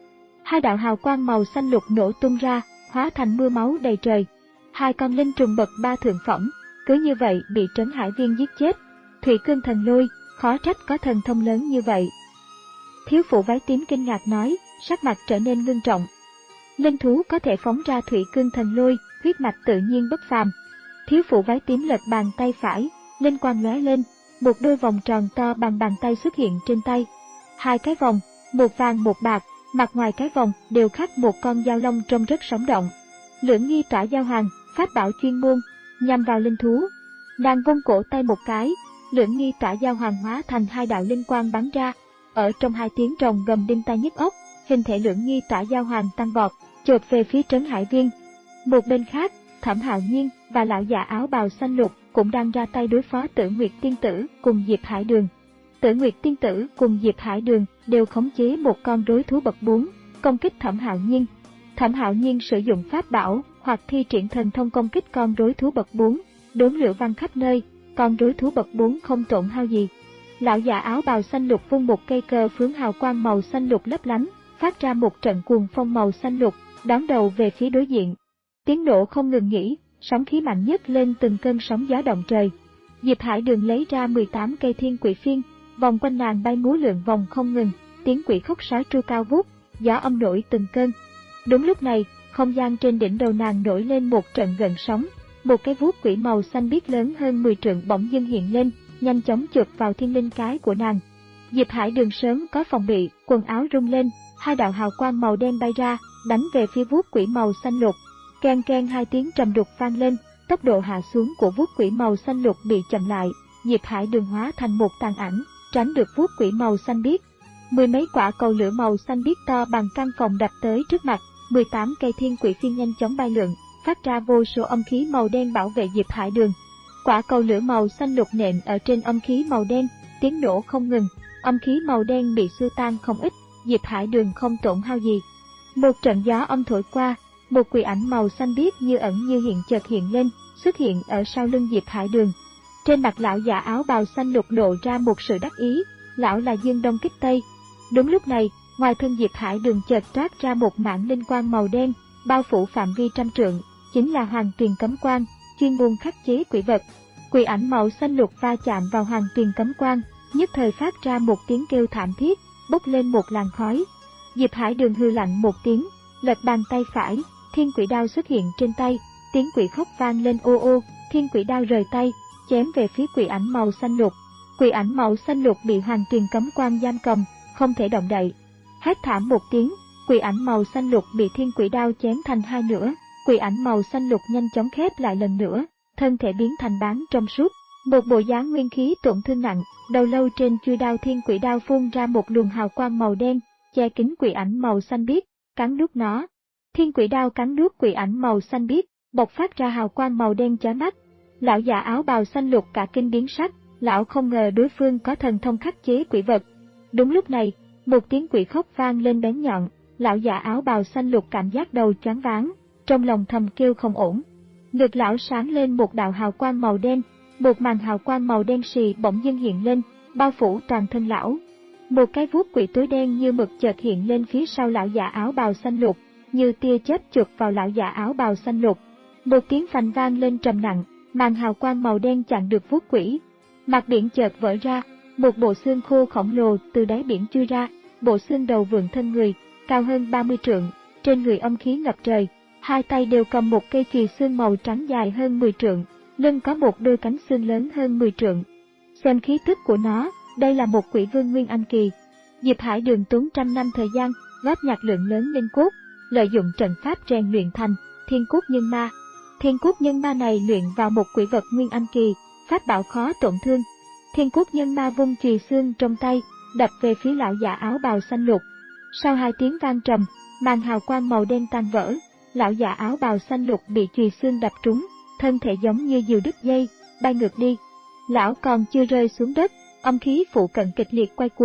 Hai đạo hào quang màu xanh lục nổ tung ra, hóa thành mưa máu đầy trời. Hai con linh trùng bậc ba thượng phẩm, cứ như vậy bị Trấn Hải Viên giết chết. Thủy Cương Thần Lôi, khó trách có thần thông lớn như vậy. Thiếu phụ váy tím kinh ngạc nói, sắc mặt trở nên ngưng trọng. Linh thú có thể phóng ra Thủy Cương Thần Lôi, huyết mạch tự nhiên bất phàm. Thiếu phụ váy tím lật bàn tay phải, linh quang lóe lên, một đôi vòng tròn to bằng bàn tay xuất hiện trên tay. Hai cái vòng, một vàng một bạc, mặt ngoài cái vòng đều khắc một con dao long trông rất sống động. Lưỡng nghi tỏa giao hoàng, pháp bảo chuyên môn, nhằm vào linh thú. Nàng vung cổ tay một cái, lưỡng nghi tỏa giao hoàng hóa thành hai đạo linh quang bắn ra. Ở trong hai tiếng rồng gầm đinh tai nhức óc, hình thể lưỡng nghi tỏa giao hoàng tăng vọt, chộp về phía Trấn Hải Viên. Một bên khác, Thẩm Hạo Nhiên và lão già áo bào xanh lục cũng đang ra tay đối phó Tử Nguyệt Tiên Tử cùng Diệp Hải Đường. Tử Nguyệt Tiên Tử cùng Diệp Hải Đường đều khống chế một con đối thú bậc bốn, công kích Thẩm Hạo Nhiên. Thẩm Hạo Nhiên sử dụng pháp bảo hoặc thi triển thần thông công kích con đối thú bậc bốn, đốn lửa văng khắp nơi, con đối thú bậc bốn không tổn hao gì. Lão già áo bào xanh lục vung một cây cờ phướng hào quang màu xanh lục lấp lánh, phát ra một trận cuồng phong màu xanh lục, đón đầu về phía đối diện. Tiếng nổ không ngừng nghỉ, sóng khí mạnh nhất lên từng cơn sóng gió động trời. Diệp Hải Đường lấy ra mười tám cây thiên quỷ phiên, vòng quanh nàng bay múa lượn vòng không ngừng, tiếng quỷ khóc sói tru cao vút, gió âm nổi từng cơn. Đúng lúc này, không gian trên đỉnh đầu nàng nổi lên một trận gợn sóng, một cái vuốt quỷ màu xanh biếc lớn hơn mười trượng bỗng dưng hiện lên, nhanh chóng chụp vào thiên linh cái của nàng. Diệp Hải Đường sớm có phòng bị, quần áo rung lên, hai đạo hào quang màu đen bay ra, đánh về phía vuốt quỷ màu xanh lục. Keng keng hai tiếng trầm đục vang lên, tốc độ hạ xuống của vuốt quỷ màu xanh lục bị chậm lại. Diệp Hải Đường hóa thành một tàn ảnh, tránh được vuốt quỷ màu xanh biếc. Mười mấy quả cầu lửa màu xanh biếc to bằng căn phòng đập tới trước mặt, mười tám cây thiên quỷ phiên nhanh chóng bay lượn, phát ra vô số âm khí màu đen bảo vệ Diệp Hải Đường. Quả cầu lửa màu xanh lục nện ở trên âm khí màu đen, tiếng nổ không ngừng, âm khí màu đen bị xua tan không ít, Diệp Hải Đường không tổn hao gì. Một trận gió âm thổi qua, một quỷ ảnh màu xanh biếc như ẩn như hiện chợt hiện lên, xuất hiện ở sau lưng Diệp Hải Đường. Trên mặt lão già áo bào xanh lục lộ ra một sự đắc ý, lão là Dương Đông Kích Tây. Đúng lúc này, ngoài thân Diệp Hải Đường chợt toát ra một mảng linh quang màu đen, bao phủ phạm vi trăm trượng, chính là Hoàng Tuyền Cấm Quang, chuyên môn khắc chế quỷ vật. Quỷ ảnh màu xanh lục va chạm vào Hoàng Tuyền Cấm Quang, nhất thời phát ra một tiếng kêu thảm thiết, bốc lên một làn khói. Diệp Hải Đường hư lạnh một tiếng, lật bàn tay phải, thiên quỷ đao xuất hiện trên tay, tiếng quỷ khóc vang lên ô ô, thiên quỷ đao rời tay, chém về phía quỷ ảnh màu xanh lục. Quỷ ảnh màu xanh lục bị Hoàng Tuyền Cấm Quang giam cầm, không thể động đậy. Hét thảm một tiếng, quỷ ảnh màu xanh lục bị thiên quỷ đao chém thành hai nửa, quỷ ảnh màu xanh lục nhanh chóng khép lại lần nữa, thân thể biến thành bán trong suốt, một bộ dáng nguyên khí tổn thương nặng, đầu lâu trên chuôi đao thiên quỷ đao phun ra một luồng hào quang màu đen, che kín quỷ ảnh màu xanh biếc, cắn nuốt nó. Thiên quỷ đao cắn nuốt quỷ ảnh màu xanh biếc, bộc phát ra hào quang màu đen chói mắt. Lão già áo bào xanh lục cả kinh biến sắc, lão không ngờ đối phương có thần thông khắc chế quỷ vật. Đúng lúc này, một tiếng quỷ khóc vang lên bén nhọn, lão già áo bào xanh lục cảm giác đầu choáng váng, trong lòng thầm kêu không ổn. Ngực lão sáng lên một đạo hào quang màu đen, một màn hào quang màu đen xì bỗng dưng hiện lên, bao phủ toàn thân lão. Một cái vuốt quỷ tối đen như mực chợt hiện lên phía sau lão già áo bào xanh lục, như tia chớp chụp vào lão già áo bào xanh lục. Một tiếng phành vang lên trầm nặng, màn hào quang màu đen chặn được vuốt quỷ. Mặt biển chợt vỡ ra, một bộ xương khô khổng lồ từ đáy biển chui ra, bộ xương đầu vượn thân người, cao hơn ba mươi trượng, trên người âm khí ngập trời, hai tay đều cầm một cây chùy xương màu trắng dài hơn mười trượng, lưng có một đôi cánh xương lớn hơn mười trượng. Xem khí tức của nó, đây là một quỷ vương Nguyên Anh kỳ. Diệp Hải Đường tốn trăm năm thời gian, góp nhặt lượng lớn linh cốt, lợi dụng trận pháp rèn luyện thành Thiên Cốt Nhân Ma. Thiên Cốt Nhân Ma này luyện vào một quỷ vật Nguyên Anh kỳ, pháp bảo khó tổn thương. Thiên Cốt Nhân Ma vung chùy xương trong tay, đập về phía lão già áo bào xanh lục. Sau hai tiếng vang trầm, màn hào quang màu đen tan vỡ, lão già áo bào xanh lục bị chùy xương đập trúng, thân thể giống như diều đứt dây, bay ngược đi. Lão còn chưa rơi xuống đất, âm khí phụ cận kịch liệt quay cuồng,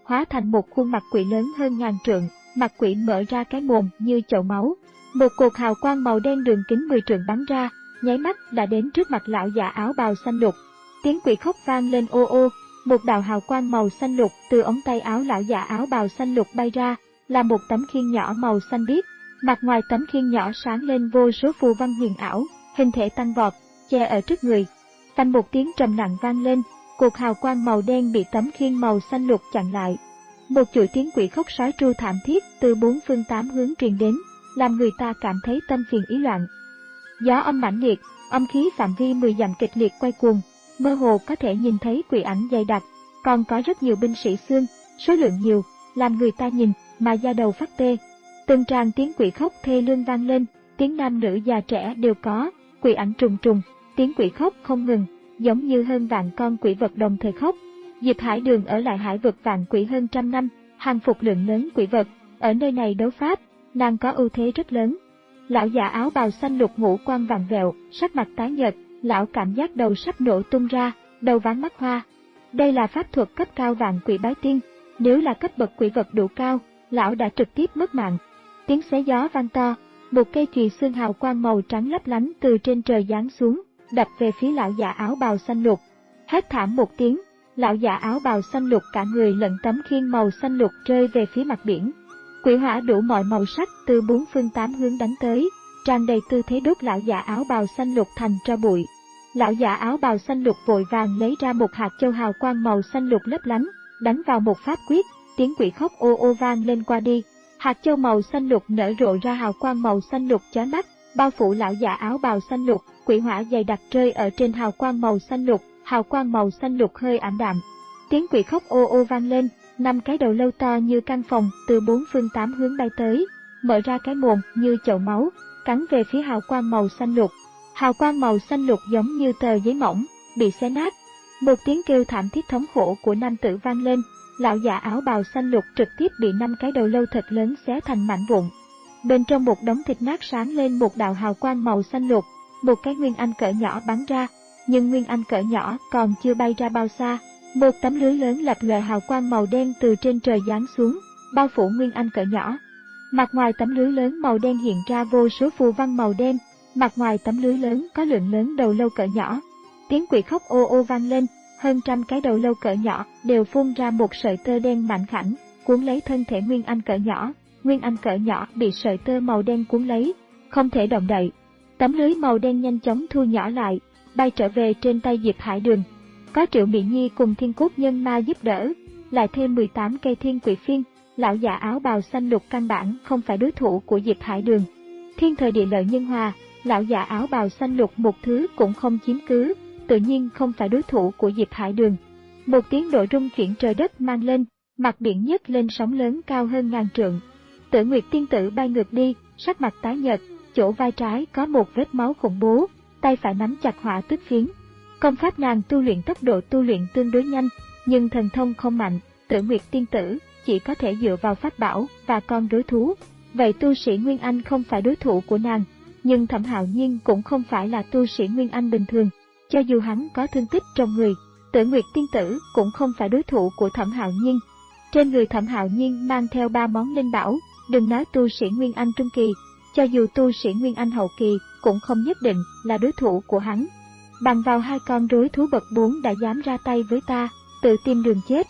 hóa thành một khuôn mặt quỷ lớn hơn ngàn trượng, mặt quỷ mở ra cái mồm như chậu máu. Một cột hào quang màu đen đường kính mười trượng bắn ra, nháy mắt đã đến trước mặt lão già áo bào xanh lục. Tiếng quỷ khóc vang lên ô ô, một đạo hào quang màu xanh lục từ ống tay áo lão già áo bào xanh lục bay ra, là một tấm khiên nhỏ màu xanh biếc. Mặt ngoài tấm khiên nhỏ sáng lên vô số phù văn huyền ảo, hình thể tăng vọt, che ở trước người. Phanh một tiếng trầm nặng vang lên, cột hào quang màu đen bị tấm khiên màu xanh lục chặn lại. Một chuỗi tiếng quỷ khóc sói tru thảm thiết từ bốn phương tám hướng truyền đến, làm người ta cảm thấy tâm phiền ý loạn. Gió âm mãnh liệt, âm khí phạm vi mười dặm kịch liệt quay cuồng, mơ hồ có thể nhìn thấy quỷ ảnh dày đặc, còn có rất nhiều binh sĩ xương, số lượng nhiều, làm người ta nhìn mà da đầu phát tê. Từng tràng tiếng quỷ khóc thê lương vang lên, tiếng nam nữ già trẻ đều có, quỷ ảnh trùng trùng, tiếng quỷ khóc không ngừng, giống như hơn vạn con quỷ vật đồng thời khóc. Diệp Hải Đường ở lại hải vực vạn quỷ hơn trăm năm, hàng phục lượng lớn quỷ vật, ở nơi này đấu pháp, nàng có ưu thế rất lớn. Lão già áo bào xanh lục ngũ quan vặn vẹo, sắc mặt tái nhợt, lão cảm giác đầu sắp nổ tung ra, đầu váng mắt hoa. Đây là pháp thuật cấp cao vạn quỷ bái tiên, nếu là cấp bậc quỷ vật đủ cao, lão đã trực tiếp mất mạng. Tiếng xé gió vang to, một cây chùy xương hào quang màu trắng lấp lánh từ trên trời giáng xuống, đập về phía lão già áo bào xanh lục. Hét thảm một tiếng, lão già áo bào xanh lục cả người lẫn tấm khiên màu xanh lục rơi về phía mặt biển. Quỷ hỏa đủ mọi màu sắc từ bốn phương tám hướng đánh tới, tràn đầy tư thế đốt lão già áo bào xanh lục thành tro bụi. Lão già áo bào xanh lục vội vàng lấy ra một hạt châu hào quang màu xanh lục lấp lánh, đánh vào một pháp quyết, tiếng quỷ khóc ô ô vang lên qua đi. Hạt châu màu xanh lục nở rộ ra hào quang màu xanh lục chói mắt, bao phủ lão già áo bào xanh lục, quỷ hỏa dày đặc rơi ở trên hào quang màu xanh lục, hào quang màu xanh lục hơi ảm đạm. Tiếng quỷ khóc ô ô vang lên, năm cái đầu lâu to như căn phòng từ bốn phương tám hướng bay tới, mở ra cái mồm như chậu máu, cắn về phía hào quang màu xanh lục. Hào quang màu xanh lục giống như tờ giấy mỏng, bị xé nát. Một tiếng kêu thảm thiết thống khổ của nam tử vang lên, lão già áo bào xanh lục trực tiếp bị năm cái đầu lâu thật lớn xé thành mảnh vụn. Bên trong một đống thịt nát sáng lên một đạo hào quang màu xanh lục, một cái nguyên anh cỡ nhỏ bắn ra, nhưng nguyên anh cỡ nhỏ còn chưa bay ra bao xa, một tấm lưới lớn lập lòe hào quang màu đen từ trên trời giáng xuống, bao phủ nguyên anh cỡ nhỏ. Mặt ngoài tấm lưới lớn màu đen hiện ra vô số phù văn màu đen, mặt ngoài tấm lưới lớn có lượng lớn đầu lâu cỡ nhỏ. Tiếng quỷ khóc ô ô vang lên, hơn trăm cái đầu lâu cỡ nhỏ đều phun ra một sợi tơ đen mảnh khảnh, cuốn lấy thân thể nguyên anh cỡ nhỏ. Nguyên anh cỡ nhỏ bị sợi tơ màu đen cuốn lấy, không thể động đậy. Tấm lưới màu đen nhanh chóng thu nhỏ lại, bay trở về trên tay Diệp Hải Đường. Có Triệu Mị Nhi cùng Thiên Cốt Nhân Ma giúp đỡ, lại thêm mười tám cây thiên quỷ phiên, lão già áo bào xanh lục căn bản không phải đối thủ của Diệp Hải Đường. Thiên thời địa lợi nhân hòa, lão già áo bào xanh lục một thứ cũng không chiếm cứ, tự nhiên không phải đối thủ của Diệp Hải Đường. Một tiếng nổ rung chuyển trời đất mang lên, mặt biển nhấc lên sóng lớn cao hơn ngàn trượng. Tử Nguyệt tiên tử bay ngược đi, sắc mặt tái nhợt, chỗ vai trái có một vết máu khủng bố, tay phải nắm chặt hỏa tức phiến. Công pháp nàng tu luyện tốc độ tu luyện tương đối nhanh, nhưng thần thông không mạnh. Tử Nguyệt tiên tử chỉ có thể dựa vào pháp bảo và con rối thú. Vậy tu sĩ Nguyên Anh không phải đối thủ của nàng, nhưng Thẩm Hạo Nhiên cũng không phải là tu sĩ Nguyên Anh bình thường. Cho dù hắn có thương tích trong người, Tử Nguyệt tiên tử cũng không phải đối thủ của Thẩm Hạo Nhiên. Trên người Thẩm Hạo Nhiên mang theo ba món linh bảo, đừng nói tu sĩ Nguyên Anh trung kỳ, cho dù tu sĩ Nguyên Anh hậu kỳ cũng không nhất định là đối thủ của hắn. Bằng vào hai con rối thú bậc bốn đã dám ra tay với ta, tự tìm đường chết.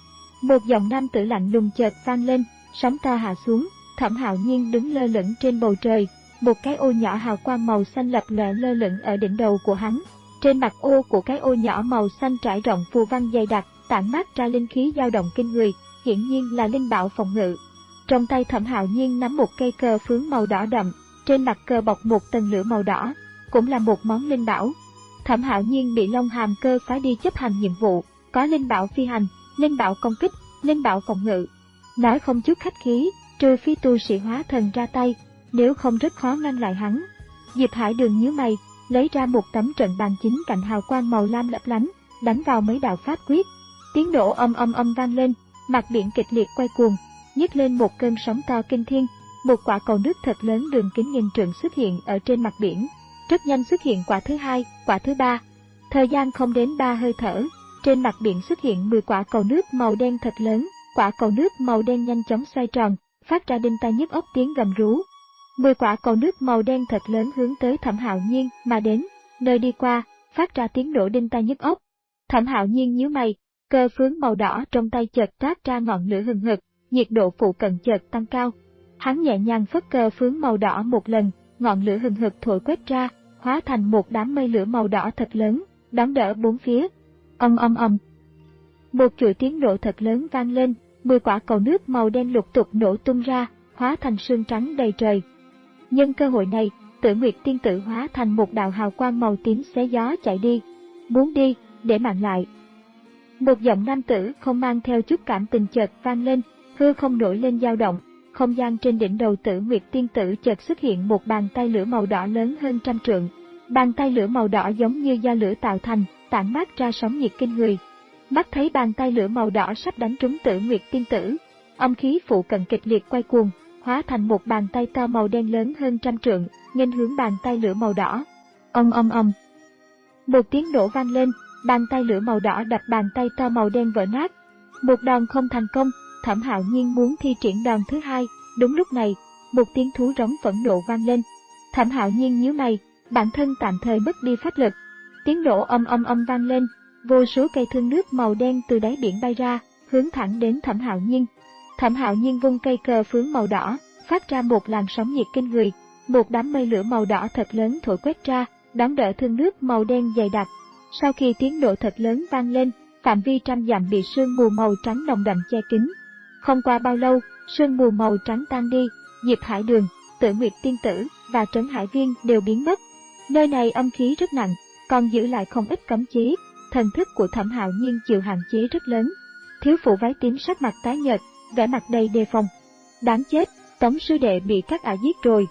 Một giọng nam tử lạnh lùng chợt vang lên, sóng to hạ xuống, Thẩm Hạo Nhiên đứng lơ lửng trên bầu trời, một cái ô nhỏ hào quang màu xanh lập lòe lơ lửng ở đỉnh đầu của hắn. Trên mặt ô của cái ô nhỏ màu xanh trải rộng phù văn dày đặc, tản mát ra linh khí dao động kinh người, hiển nhiên là linh bảo phòng ngự. Trong tay Thẩm Hạo Nhiên nắm một cây cờ phướng màu đỏ đậm, trên mặt cờ bọc một tầng lửa màu đỏ, cũng là một món linh bảo. Thẩm Hạo Nhiên bị Long Hàm Cơ phái đi chấp hành nhiệm vụ, có linh bảo phi hành, linh bảo công kích, linh bảo phòng ngự. Nói không chút khách khí, trừ phi tu sĩ hóa thần ra tay, nếu không rất khó ngăn lại hắn. Diệp Hải Đường nhíu mày, lấy ra một tấm trận bàn chính cạnh hào quang màu lam lấp lánh, đánh vào mấy đạo pháp quyết. Tiếng nổ âm âm âm vang lên, mặt biển kịch liệt quay cuồng, nhấc lên một cơn sóng to kinh thiên. Một quả cầu nước thật lớn đường kính nghìn trượng xuất hiện ở trên mặt biển. Rất nhanh xuất hiện quả thứ hai, quả thứ ba. Thời gian không đến ba hơi thở, trên mặt biển xuất hiện mười quả cầu nước màu đen thật lớn, quả cầu nước màu đen nhanh chóng xoay tròn, phát ra đinh tai nhức óc tiếng gầm rú. Mười quả cầu nước màu đen thật lớn hướng tới Thẩm Hạo Nhiên mà đến, nơi đi qua, phát ra tiếng nổ đinh tai nhức óc. Thẩm Hạo Nhiên nhíu mày, cơ phướng màu đỏ trong tay chợt toát ra ngọn lửa hừng hực, nhiệt độ phụ cận chợt tăng cao. Hắn nhẹ nhàng phất cơ phướng màu đỏ một lần, ngọn lửa hừng hực thổi quét ra, hóa thành một đám mây lửa màu đỏ thật lớn, đón đỡ bốn phía. Ầm ầm ầm. Một chuỗi tiếng nổ thật lớn vang lên, mười quả cầu nước màu đen lục tục nổ tung ra, hóa thành sương trắng đầy trời. Nhân cơ hội này, Tử Nguyệt tiên tử hóa thành một đạo hào quang màu tím xé gió chạy đi. Muốn đi, để mạng lại. Một giọng nam tử không mang theo chút cảm tình chợt vang lên, hư không nổi lên dao động, không gian trên đỉnh đầu Tử Nguyệt tiên tử chợt xuất hiện một bàn tay lửa màu đỏ lớn hơn trăm trượng. Bàn tay lửa màu đỏ giống như do lửa tạo thành, tản mát ra sóng nhiệt kinh người. Mắt thấy bàn tay lửa màu đỏ sắp đánh trúng Tử Nguyệt tiên tử, âm khí phụ cận kịch liệt quay cuồng, hóa thành một bàn tay to màu đen lớn hơn trăm trượng, nghênh hướng bàn tay lửa màu đỏ. Ong ong ong. Một tiếng nổ vang lên, bàn tay lửa màu đỏ đập bàn tay to màu đen vỡ nát. Một đòn không thành công, Thẩm Hạo Nhiên muốn thi triển đòn thứ hai. Đúng lúc này, một tiếng thú rống phẫn nộ vang lên. Thẩm Hạo Nhiên nhíu mày, bản thân tạm thời mất đi pháp lực. Tiếng nổ ầm ầm ầm vang lên, vô số cây thương nước màu đen từ đáy biển bay ra, hướng thẳng đến Thẩm Hạo Nhiên. Thẩm Hạo Nhiên vung cây cờ phướng màu đỏ, phát ra một làn sóng nhiệt kinh người, một đám mây lửa màu đỏ thật lớn thổi quét ra, đón đỡ thương nước màu đen dày đặc. Sau khi tiếng nổ thật lớn vang lên, phạm vi trăm dặm bị sương mù màu trắng nồng đậm che kín. Không qua bao lâu, sương mù màu trắng tan đi, Diệp Hải Đường, Tử Nguyệt tiên tử và Trấn Hải Viên đều biến mất. Nơi này âm khí rất nặng, còn giữ lại không ít cấm chế, thần thức của Thẩm Hạo Nhiên chịu hạn chế rất lớn. Thiếu phụ váy tím sắc mặt tái nhợt, vẻ mặt đầy đề phòng. Đáng chết, Tống sư đệ bị các ả giết rồi.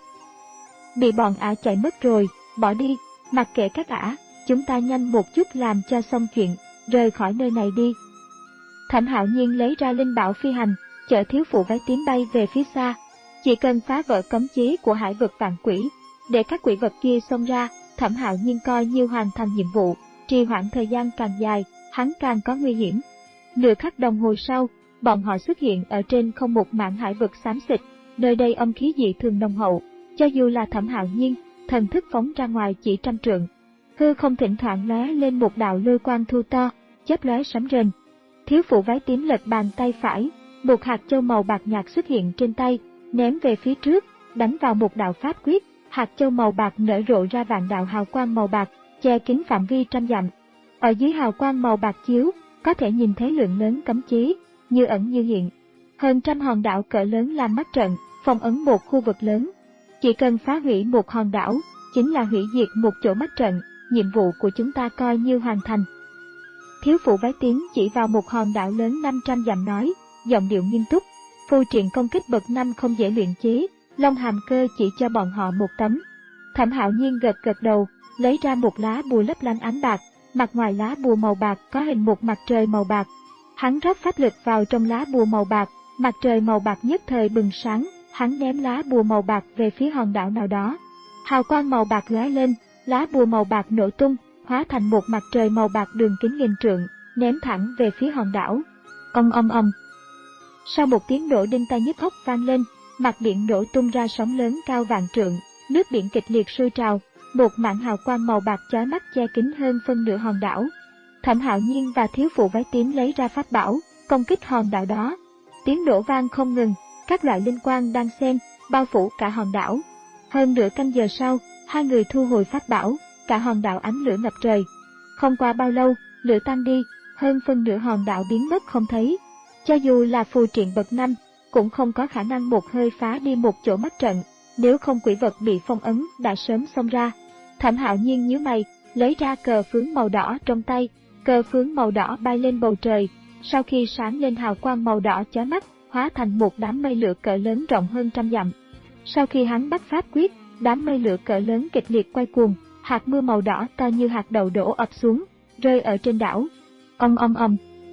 Bị bọn ả chạy mất rồi, bỏ đi, mặc kệ các ả, chúng ta nhanh một chút làm cho xong chuyện, rời khỏi nơi này đi. Thẩm Hạo Nhiên lấy ra linh bảo phi hành, chở thiếu phụ váy tím bay về phía xa. Chỉ cần phá vỡ cấm chế của hải vực vạn quỷ, để các quỷ vật kia xông ra, Thẩm Hạo Nhiên coi như hoàn thành nhiệm vụ. Trì hoãn thời gian càng dài, hắn càng có nguy hiểm. Nửa khắc đồng hồ sau, bọn họ xuất hiện ở trên không một mảng hải vực xám xịt, nơi đây âm khí dị thường nồng hậu, cho dù là Thẩm Hạo Nhiên, thần thức phóng ra ngoài chỉ trăm trượng. Hư không thỉnh thoảng lóe lên một đạo lôi quang thu to, chớp lóe sấm rền. Thiếu phụ váy tím lật bàn tay phải, một hạt châu màu bạc nhạt xuất hiện trên tay, ném về phía trước, đánh vào một đạo pháp quyết, hạt châu màu bạc nở rộ ra vạn đạo hào quang màu bạc, che kín phạm vi trăm dặm. Ở dưới hào quang màu bạc chiếu, có thể nhìn thấy lượng lớn cấm chế, như ẩn như hiện. Hơn trăm hòn đảo cỡ lớn làm mắt trận, phong ấn một khu vực lớn. Chỉ cần phá hủy một hòn đảo, chính là hủy diệt một chỗ mắt trận, nhiệm vụ của chúng ta coi như hoàn thành. Thiếu phụ váy tím chỉ vào một hòn đảo lớn năm trăm dặm nói, giọng điệu nghiêm túc. Phù triện công kích bậc năm không dễ luyện chế, Long Hàm Cơ chỉ cho bọn họ một tấm. Thẩm Hạo Nhiên gật gật đầu, lấy ra một lá bùa lấp lánh ánh bạc, mặt ngoài lá bùa màu bạc có hình một mặt trời màu bạc. Hắn rót pháp lực vào trong lá bùa màu bạc, mặt trời màu bạc nhất thời bừng sáng, hắn ném lá bùa màu bạc về phía hòn đảo nào đó. Hào quang màu bạc lóe lên, lá bùa màu bạc nổ tung, hóa thành một mặt trời màu bạc đường kính nghìn trượng, ném thẳng về phía hòn đảo. Ong ong ong. Sau một tiếng nổ đinh tai nhức óc vang lên, mặt biển nổ tung ra sóng lớn cao vạn trượng, nước biển kịch liệt sôi trào, một mảng hào quang màu bạc chói mắt che kín hơn phân nửa hòn đảo. Thẩm Hạo Nhiên và thiếu phụ váy tím lấy ra pháp bảo, công kích hòn đảo đó. Tiếng nổ vang không ngừng, các loại linh quang đan xen, bao phủ cả hòn đảo. Hơn nửa canh giờ sau, hai người thu hồi pháp bảo, cả hòn đảo ánh lửa ngập trời. Không qua bao lâu, lửa tan đi, hơn phân nửa hòn đảo biến mất không thấy. Cho dù là phù triện bậc năm, cũng không có khả năng một hơi phá đi một chỗ mắt trận, nếu không quỷ vật bị phong ấn đã sớm xông ra. Thẩm Hạo Nhiên nhíu mày, lấy ra cờ phướng màu đỏ trong tay, cờ phướng màu đỏ bay lên bầu trời, sau khi sáng lên hào quang màu đỏ chói mắt, hóa thành một đám mây lửa cỡ lớn rộng hơn trăm dặm. Sau khi hắn bắt pháp quyết, đám mây lửa cỡ lớn kịch liệt quay cuồng, hạt mưa màu đỏ to như hạt đậu đổ ập xuống, rơi ở trên đảo. Ong ong ong.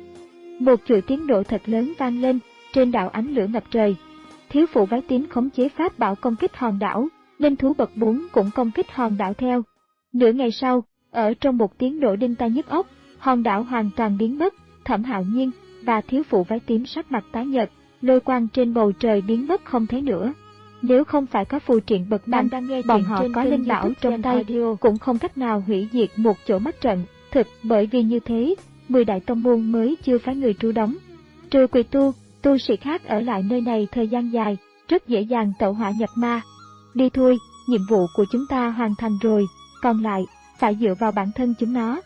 Một chuỗi tiếng nổ thật lớn vang lên, trên đảo ánh lửa ngập trời. Thiếu phụ váy tím khống chế pháp bảo công kích hòn đảo, linh thú bậc bốn cũng công kích hòn đảo theo. Nửa ngày sau, ở trong một tiếng nổ đinh tai nhức óc, hòn đảo hoàn toàn biến mất. Thẩm Hạo Nhiên, và thiếu phụ váy tím sắc mặt tái nhợt, lôi quang trên bầu trời biến mất không thấy nữa. Nếu không phải có phù triện bậc năm, bọn họ có linh bảo trong tay cũng không cách nào hủy diệt một chỗ mắt trận. Thực bởi vì như thế, mười đại tông môn mới chưa phái người trú đóng. Trừ quỷ tu, tu sĩ khác ở lại nơi này thời gian dài, rất dễ dàng tẩu hỏa nhập ma. Đi thôi, nhiệm vụ của chúng ta hoàn thành rồi, còn lại, phải dựa vào bản thân chúng nó.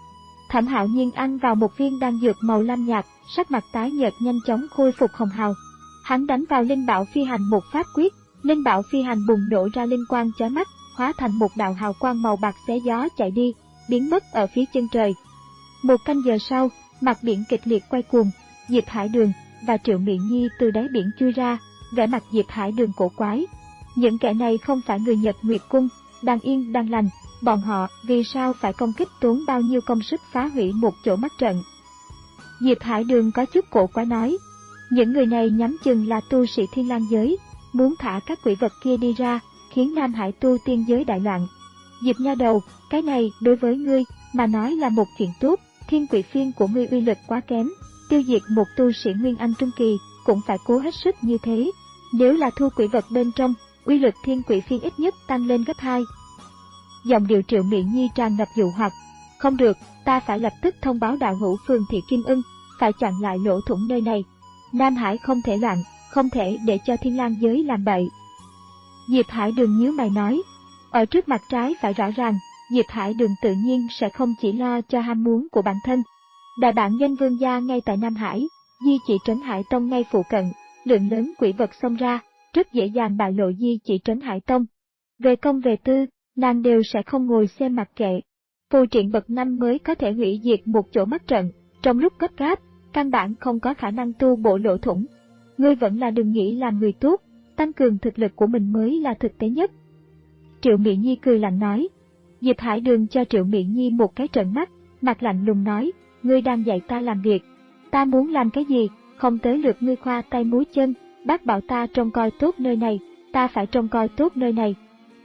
Thẩm Hạo Nhiên ăn vào một viên đan dược màu lam nhạt, sắc mặt tái nhợt nhanh chóng khôi phục hồng hào. Hắn đánh vào linh bảo phi hành một pháp quyết, linh bảo phi hành bùng nổ ra linh quang chói mắt, hóa thành một đạo hào quang màu bạc xé gió chạy đi, biến mất ở phía chân trời. Một canh giờ sau, mặt biển kịch liệt quay cuồng, Diệp Hải Đường và Triệu Miện Nhi từ đáy biển chui ra, vẻ mặt Diệp Hải Đường cổ quái. Những kẻ này không phải người Nhật Nguyệt Cung, đang yên đang lành, bọn họ vì sao phải công kích tốn bao nhiêu công sức phá hủy một chỗ mắt trận? Diệp Hải Đường có chút cổ quái nói, những người này nhắm chừng là tu sĩ Thiên Lang giới, muốn thả các quỷ vật kia đi ra, khiến Nam Hải tu tiên giới đại loạn. Diệp nha đầu, cái này đối với ngươi mà nói là một chuyện tốt, thiên quỷ phiên của ngươi uy lực quá kém, tiêu diệt một tu sĩ Nguyên Anh Trung Kỳ cũng phải cố hết sức như thế. Nếu là thu quỷ vật bên trong, uy lực thiên quỷ phiên ít nhất tăng lên gấp hai. Giọng điệu Triệu Miện Nhi tràn ngập dụ hoặc, không được, ta phải lập tức thông báo đạo hữu phường Thị Kim Ưng, phải chặn lại lỗ thủng nơi này. Nam Hải không thể loạn, không thể để cho Thiên Lang giới làm bậy. Diệp Hải Đường nhíu mày nói, ở trước mặt trái phải rõ ràng, Diệp Hải Đường tự nhiên sẽ không chỉ lo cho ham muốn của bản thân. Đại bản doanh vương gia ngay tại Nam Hải, di chỉ trấn Hải Tông ngay phụ cận, lượng lớn quỷ vật xông ra, rất dễ dàng bại lộ di chỉ trấn Hải Tông. Về công về tư, nàng đều sẽ không ngồi xem mặc kệ. Phù triện bậc năm mới có thể hủy diệt một chỗ mắt trận, trong lúc gấp gáp, căn bản không có khả năng tu bổ lỗ thủng. Ngươi vẫn là đừng nghĩ làm người tốt, tăng cường thực lực của mình mới là thực tế nhất. Triệu Miện Nhi cười lạnh nói. Diệp Hải Đường cho Triệu Miện Nhi một cái trợn mắt, mặt lạnh lùng nói, ngươi đang dạy ta làm việc. Ta muốn làm cái gì, không tới lượt ngươi khoa tay múa chân, bác bảo ta trông coi tốt nơi này, ta phải trông coi tốt nơi này.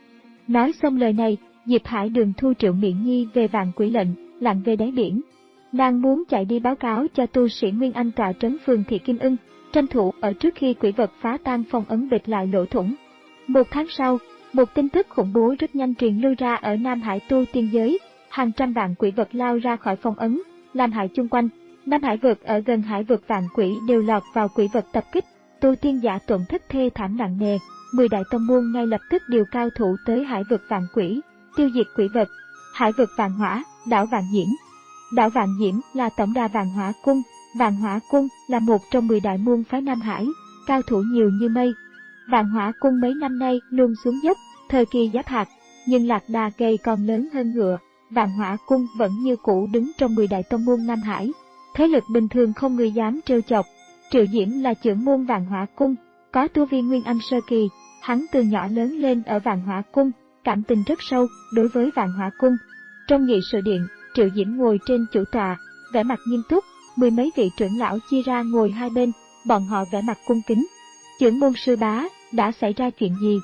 Nói xong lời này, Diệp Hải Đường thu Triệu Miện Nhi về Vạn Quỷ lệnh, lặn về đáy biển. Nàng muốn chạy đi báo cáo cho tu sĩ Nguyên Anh tọa trấn phường Thị Kim Ưng, tranh thủ ở trước khi quỷ vật phá tan phong ấn bịt lại lỗ thủng. Một tháng sau, một tin tức khủng bố rất nhanh truyền lưu ra ở Nam Hải tu tiên giới, hàng trăm vạn quỷ vật lao ra khỏi phong ấn, làm hại chung quanh. Nam Hải vực ở gần hải vực Vạn Quỷ đều lọt vào quỷ vật tập kích, tu tiên giả tổn thất thê thảm nặng nề. Mười đại tông môn ngay lập tức điều cao thủ tới hải vực Vạn Quỷ, tiêu diệt quỷ vật. Hải vực Vạn Hỏa, đảo Vạn Diễm. Đảo Vạn Diễm là tổng đà Vạn Hỏa cung, Vạn Hỏa cung là một trong mười đại môn phái Nam Hải, cao thủ nhiều như mây. Vạn Hỏa cung mấy năm nay luôn xuống dốc, thời kỳ giáp hạt, nhưng lạc đà gầy còn lớn hơn ngựa, Vạn Hỏa cung vẫn như cũ đứng trong mười đại tông môn Nam Hải. Thế lực bình thường không người dám trêu chọc. Triệu Diễm là trưởng môn Vạn Hỏa cung, có tu vi Nguyên Anh sơ kỳ, hắn từ nhỏ lớn lên ở Vạn Hỏa cung, cảm tình rất sâu đối với Vạn Hỏa cung. Trong nghị sự điện, Triệu Diễm ngồi trên chủ tọa, vẻ mặt nghiêm túc, mười mấy vị trưởng lão chia ra ngồi hai bên, bọn họ vẻ mặt cung kính. Trưởng môn sư bá, đã xảy ra chuyện gì?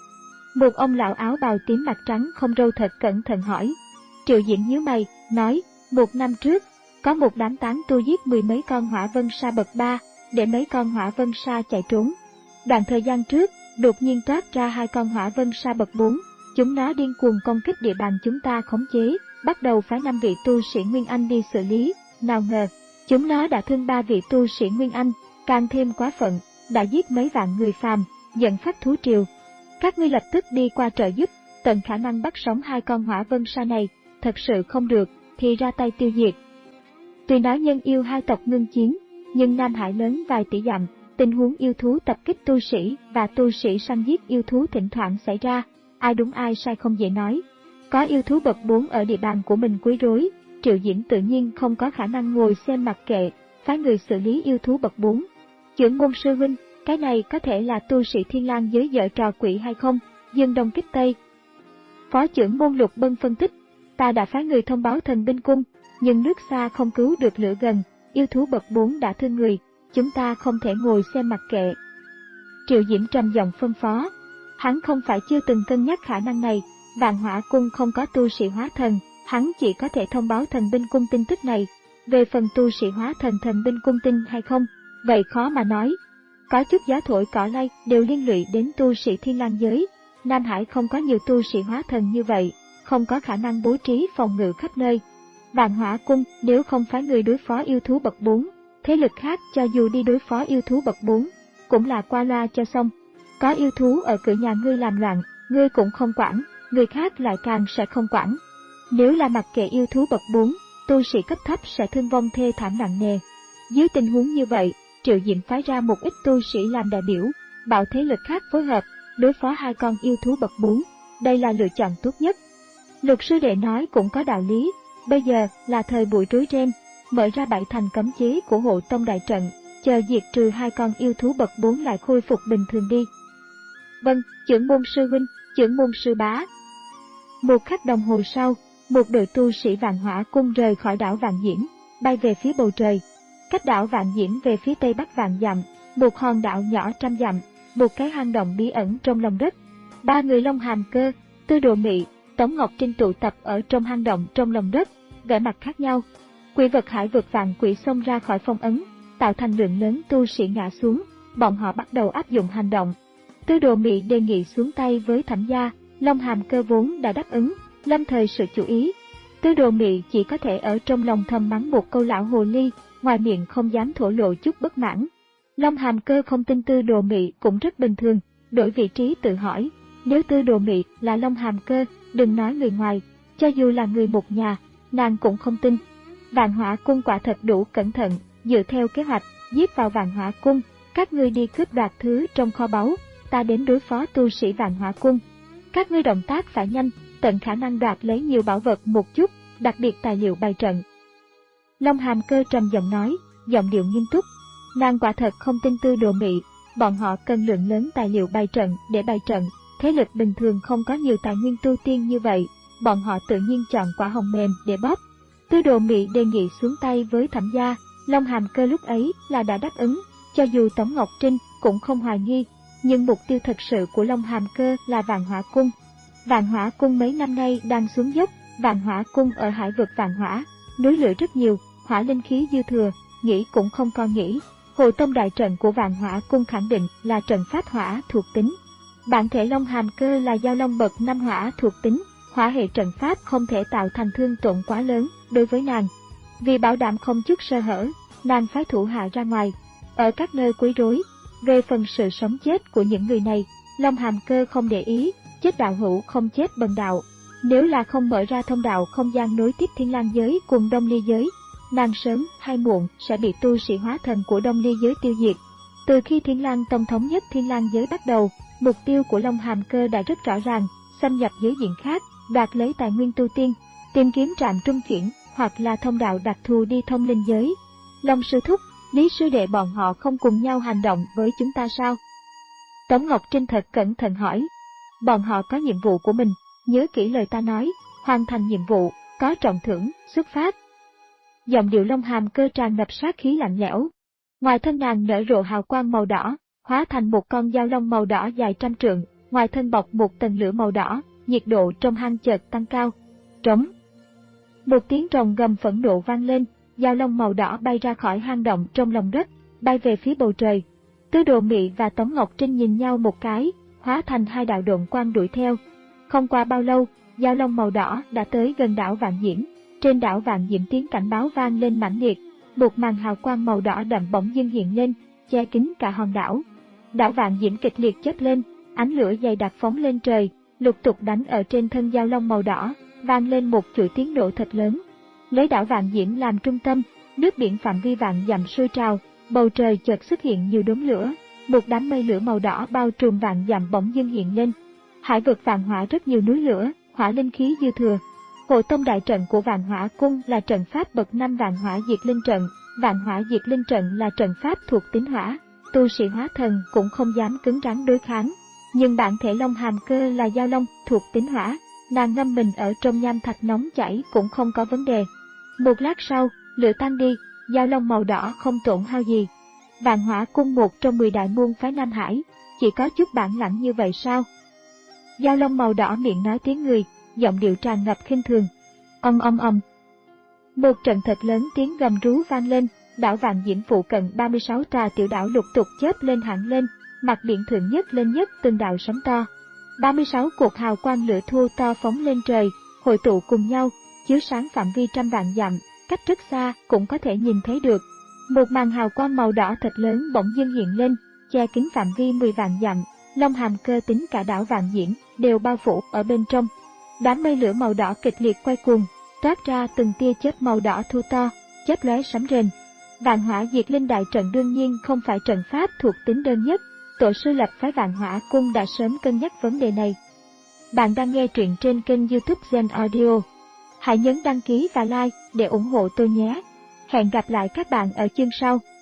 Một ông lão áo bào tím mặt trắng không râu thật cẩn thận hỏi. Triệu Diễm nhíu mày, nói, một năm trước, có một đám tán tu giết mười mấy con hỏa vân sa bậc ba, để mấy con hỏa vân sa chạy trốn. Đoạn thời gian trước, đột nhiên toát ra hai con hỏa vân sa bậc bốn, chúng nó điên cuồng công kích địa bàn chúng ta khống chế, bắt đầu phái năm vị tu sĩ Nguyên Anh đi xử lý, nào ngờ, chúng nó đã thương ba vị tu sĩ Nguyên Anh, càng thêm quá phận, đã giết mấy vạn người phàm, dẫn phát thú triều. Các ngươi lập tức đi qua trợ giúp, tận khả năng bắt sống hai con hỏa vân sa này, thật sự không được, thì ra tay tiêu diệt. Tuy nói nhân yêu hai tộc ngưng chiến, nhưng Nam Hải lớn vài tỷ dặm, tình huống yêu thú tập kích tu sĩ và tu sĩ săn giết yêu thú thỉnh thoảng xảy ra, ai đúng ai sai không dễ nói. Có yêu thú bậc bốn ở địa bàn của mình quấy rối, Triệu Diễm tự nhiên không có khả năng ngồi xem mặc kệ, phái người xử lý yêu thú bậc bốn. Trưởng môn sư huynh, cái này có thể là tu sĩ Thiên Lang giới dở trò quỷ hay không? Dương Đông kích Tây. Phó trưởng môn Lục Bân phân tích, ta đã phái người thông báo thần binh cung, nhưng nước xa không cứu được lửa gần, yêu thú bậc bốn đã thương người, chúng ta không thể ngồi xem mặc kệ. Triệu Diễm trầm giọng phân phó, hắn không phải chưa từng cân nhắc khả năng này, Vạn Hỏa cung không có tu sĩ hóa thần, hắn chỉ có thể thông báo thần binh cung tin tức này. Về phần tu sĩ hóa thần thần binh cung tinh hay không, vậy khó mà nói. Có chút gió thổi cỏ lay đều liên lụy đến tu sĩ Thiên Lang giới. Nam Hải không có nhiều tu sĩ hóa thần như vậy, không có khả năng bố trí phòng ngự khắp nơi. Vạn Hỏa Cung nếu không phái người đối phó yêu thú bậc bốn, thế lực khác cho dù đi đối phó yêu thú bậc bốn, cũng là qua loa cho xong. Có yêu thú ở cửa nhà ngươi làm loạn, ngươi cũng không quản, người khác lại càng sẽ không quản. Nếu là mặc kệ yêu thú bậc bốn, tu sĩ cấp thấp sẽ thương vong thê thảm nặng nề. Dưới tình huống như vậy, Triệu Diệm phái ra một ít tu sĩ làm đại biểu, bảo thế lực khác phối hợp, đối phó hai con yêu thú bậc bốn, đây là lựa chọn tốt nhất. Lục sư đệ nói cũng có đạo lý, bây giờ là thời bụi rối ren, mở ra bảy thành cấm chế của hộ tông đại trận, chờ diệt trừ hai con yêu thú bậc bốn lại khôi phục bình thường đi. Vâng, trưởng môn sư huynh, trưởng môn sư bá. Một khắc đồng hồ sau, một đội tu sĩ Vạn Hỏa Cung rời khỏi đảo Vạn Diễm, bay về phía bầu trời. Cách đảo Vạn Diễm về phía tây bắc vạn dặm, một hòn đảo nhỏ trăm dặm, một cái hang động bí ẩn trong lòng đất. Ba người Long Hàm Cơ, Tư Đồ Mị, Tống Ngọc Trinh tụ tập ở trong hang động trong lòng đất, vẻ mặt khác nhau. Quỷ vật hải vực vạn quỷ xông ra khỏi phong ấn, tạo thành lượng lớn tu sĩ ngã xuống, bọn họ bắt đầu áp dụng hành động. Tư Đồ Mị đề nghị xuống tay với Thẩm gia, Long Hàm Cơ vốn đã đáp ứng, lâm thời sự chú ý. Tư Đồ Mị chỉ có thể ở trong lòng thầm mắng một câu lão hồ ly, ngoài miệng không dám thổ lộ chút bất mãn. Long Hàm Cơ không tin Tư Đồ Mị cũng rất bình thường, đổi vị trí tự hỏi, nếu Tư Đồ Mị là Long Hàm Cơ, đừng nói người ngoài, cho dù là người một nhà, nàng cũng không tin. Vạn Hỏa Cung quả thật đủ cẩn thận, dựa theo kế hoạch, giết vào Vạn Hỏa Cung, các ngươi đi cướp đoạt thứ trong kho báu, ta đến đối phó tu sĩ Vạn Hỏa Cung. Các ngươi động tác phải nhanh, tận khả năng đoạt lấy nhiều bảo vật một chút, đặc biệt tài liệu bày trận. Long Hàm Cơ trầm giọng nói, giọng điệu nghiêm túc. Nàng quả thật không tin Tư Đồ Mị, bọn họ cần lượng lớn tài liệu bày trận để bày trận, thế lực bình thường không có nhiều tài nguyên tu tiên như vậy, bọn họ tự nhiên chọn quả hồng mềm để bóp. Tư Đồ Mị đề nghị xuống tay với Thẩm gia, Long Hàm Cơ lúc ấy là đã đáp ứng, cho dù Tống Ngọc Trinh cũng không hoài nghi, nhưng mục tiêu thật sự của Long Hàm Cơ là Vạn Hỏa Cung. Vạn Hỏa Cung mấy năm nay đang xuống dốc, Vạn Hỏa Cung ở hải vực Vạn Hỏa, núi lửa rất nhiều, hỏa linh khí dư thừa, nghĩ cũng không còn nghĩ. Hộ tông đại trận của Vạn Hỏa Cung khẳng định là trận pháp hỏa thuộc tính. Bản thể Long Hàm Cơ là giao long bậc năm hỏa thuộc tính, hỏa hệ trận pháp không thể tạo thành thương tổn quá lớn đối với nàng. Vì bảo đảm không chút sơ hở, nàng phái thủ hạ ra ngoài, ở các nơi quấy rối. Về phần sự sống chết của những người này, Long Hàm Cơ không để ý, chết đạo hữu không chết bần đạo. Nếu là không mở ra thông đạo không gian nối tiếp Thiên Lang giới cùng Đông Ly giới, nàng sớm hay muộn sẽ bị tu sĩ hóa thần của Đông Ly giới tiêu diệt. Từ khi Thiên Lang Tông thống nhất Thiên Lang giới bắt đầu, mục tiêu của Long Hàm Cơ đã rất rõ ràng, xâm nhập giới diện khác, đoạt lấy tài nguyên tu tiên, tìm kiếm trạm trung chuyển hoặc là thông đạo đặc thù đi thông linh giới. Long sư thúc, Lý sư đệ bọn họ không cùng nhau hành động với chúng ta sao? Tống Ngọc Trinh thật cẩn thận hỏi. Bọn họ có nhiệm vụ của mình, nhớ kỹ lời ta nói, hoàn thành nhiệm vụ, có trọng thưởng, xuất phát. Giọng điệu Long Hàm Cơ tràn ngập sát khí lạnh lẽo. Ngoài thân nàng nở rộ hào quang màu đỏ, hóa thành một con dao long màu đỏ dài trăm trượng, ngoài thân bọc một tầng lửa màu đỏ, nhiệt độ trong hang chợt tăng cao. Trống. Một tiếng rồng gầm phẫn nộ vang lên, dao long màu đỏ bay ra khỏi hang động trong lòng đất, bay về phía bầu trời. Tư Đồ Mị và Tống Ngọc Trinh nhìn nhau một cái, hóa thành hai đạo độn quang đuổi theo. Không qua bao lâu, dao long màu đỏ đã tới gần đảo Vạn Diễm. Trên đảo Vạn Diễm tiếng cảnh báo vang lên mãnh liệt, một màn hào quang màu đỏ đậm bỗng dưng hiện lên, che kín cả hòn đảo. Đảo Vạn Diễm kịch liệt chớp lên, ánh lửa dày đặc phóng lên trời, lục tục đánh ở trên thân dao long màu đỏ, vang lên một chuỗi tiếng nổ thật lớn. Lấy đảo Vạn Diễm làm trung tâm, nước biển phạm vi vạn dặm sôi trào, bầu trời chợt xuất hiện nhiều đốm lửa, một đám mây lửa màu đỏ bao trùm vạn dặm bỗng dưng hiện lên. Hải vực Vạn Hỏa rất nhiều núi lửa, hỏa linh khí dư thừa. Hộ tông đại trận của Vạn Hỏa Cung là trận pháp bậc năm Vạn Hỏa Diệt Linh trận. Vạn Hỏa Diệt Linh trận là trận pháp thuộc tính hỏa, tu sĩ hóa thần cũng không dám cứng rắn đối kháng. Nhưng bản thể Long Hàm Cơ là giao long thuộc tính hỏa, nàng ngâm mình ở trong nham thạch nóng chảy cũng không có vấn đề. Một lát sau, lửa tan đi, giao long màu đỏ không tổn hao gì. Vạn Hỏa Cung một trong mười đại môn phái Nam Hải, chỉ có chút bản lãnh như vậy sao? Giao long màu đỏ miệng nói tiếng người, giọng điệu tràn ngập khinh thường. Ong ong ong. Một trận thật lớn tiếng gầm rú vang lên, đảo Vạn Diễn phụ cận ba mươi sáu trà tiểu đảo lục tục chớp lên hẳn lên, mặt biển thượng nhất lên nhất từng đạo sóng to. ba mươi sáu cột hào quang lửa thu to phóng lên trời, hội tụ cùng nhau, chiếu sáng phạm vi trăm vạn dặm, cách rất xa cũng có thể nhìn thấy được. Một màn hào quang màu đỏ thật lớn bỗng dưng hiện lên, che kín phạm vi mười vạn dặm, Long Hàm Cơ tính cả đảo Vạn Diễn đều bao phủ ở bên trong. Đám mây lửa màu đỏ kịch liệt quay cuồng, toát ra từng tia chớp màu đỏ thu to, chớp lóe sấm rền. Vạn Hỏa Diệt Linh đại trận đương nhiên không phải trận pháp thuộc tính đơn nhất, tổ sư lập phái Vạn Hỏa Cung đã sớm cân nhắc vấn đề này. Bạn đang nghe truyện trên kênh YouTube Zen Audio. Hãy nhấn đăng ký và like để ủng hộ tôi nhé. Hẹn gặp lại các bạn ở chương sau.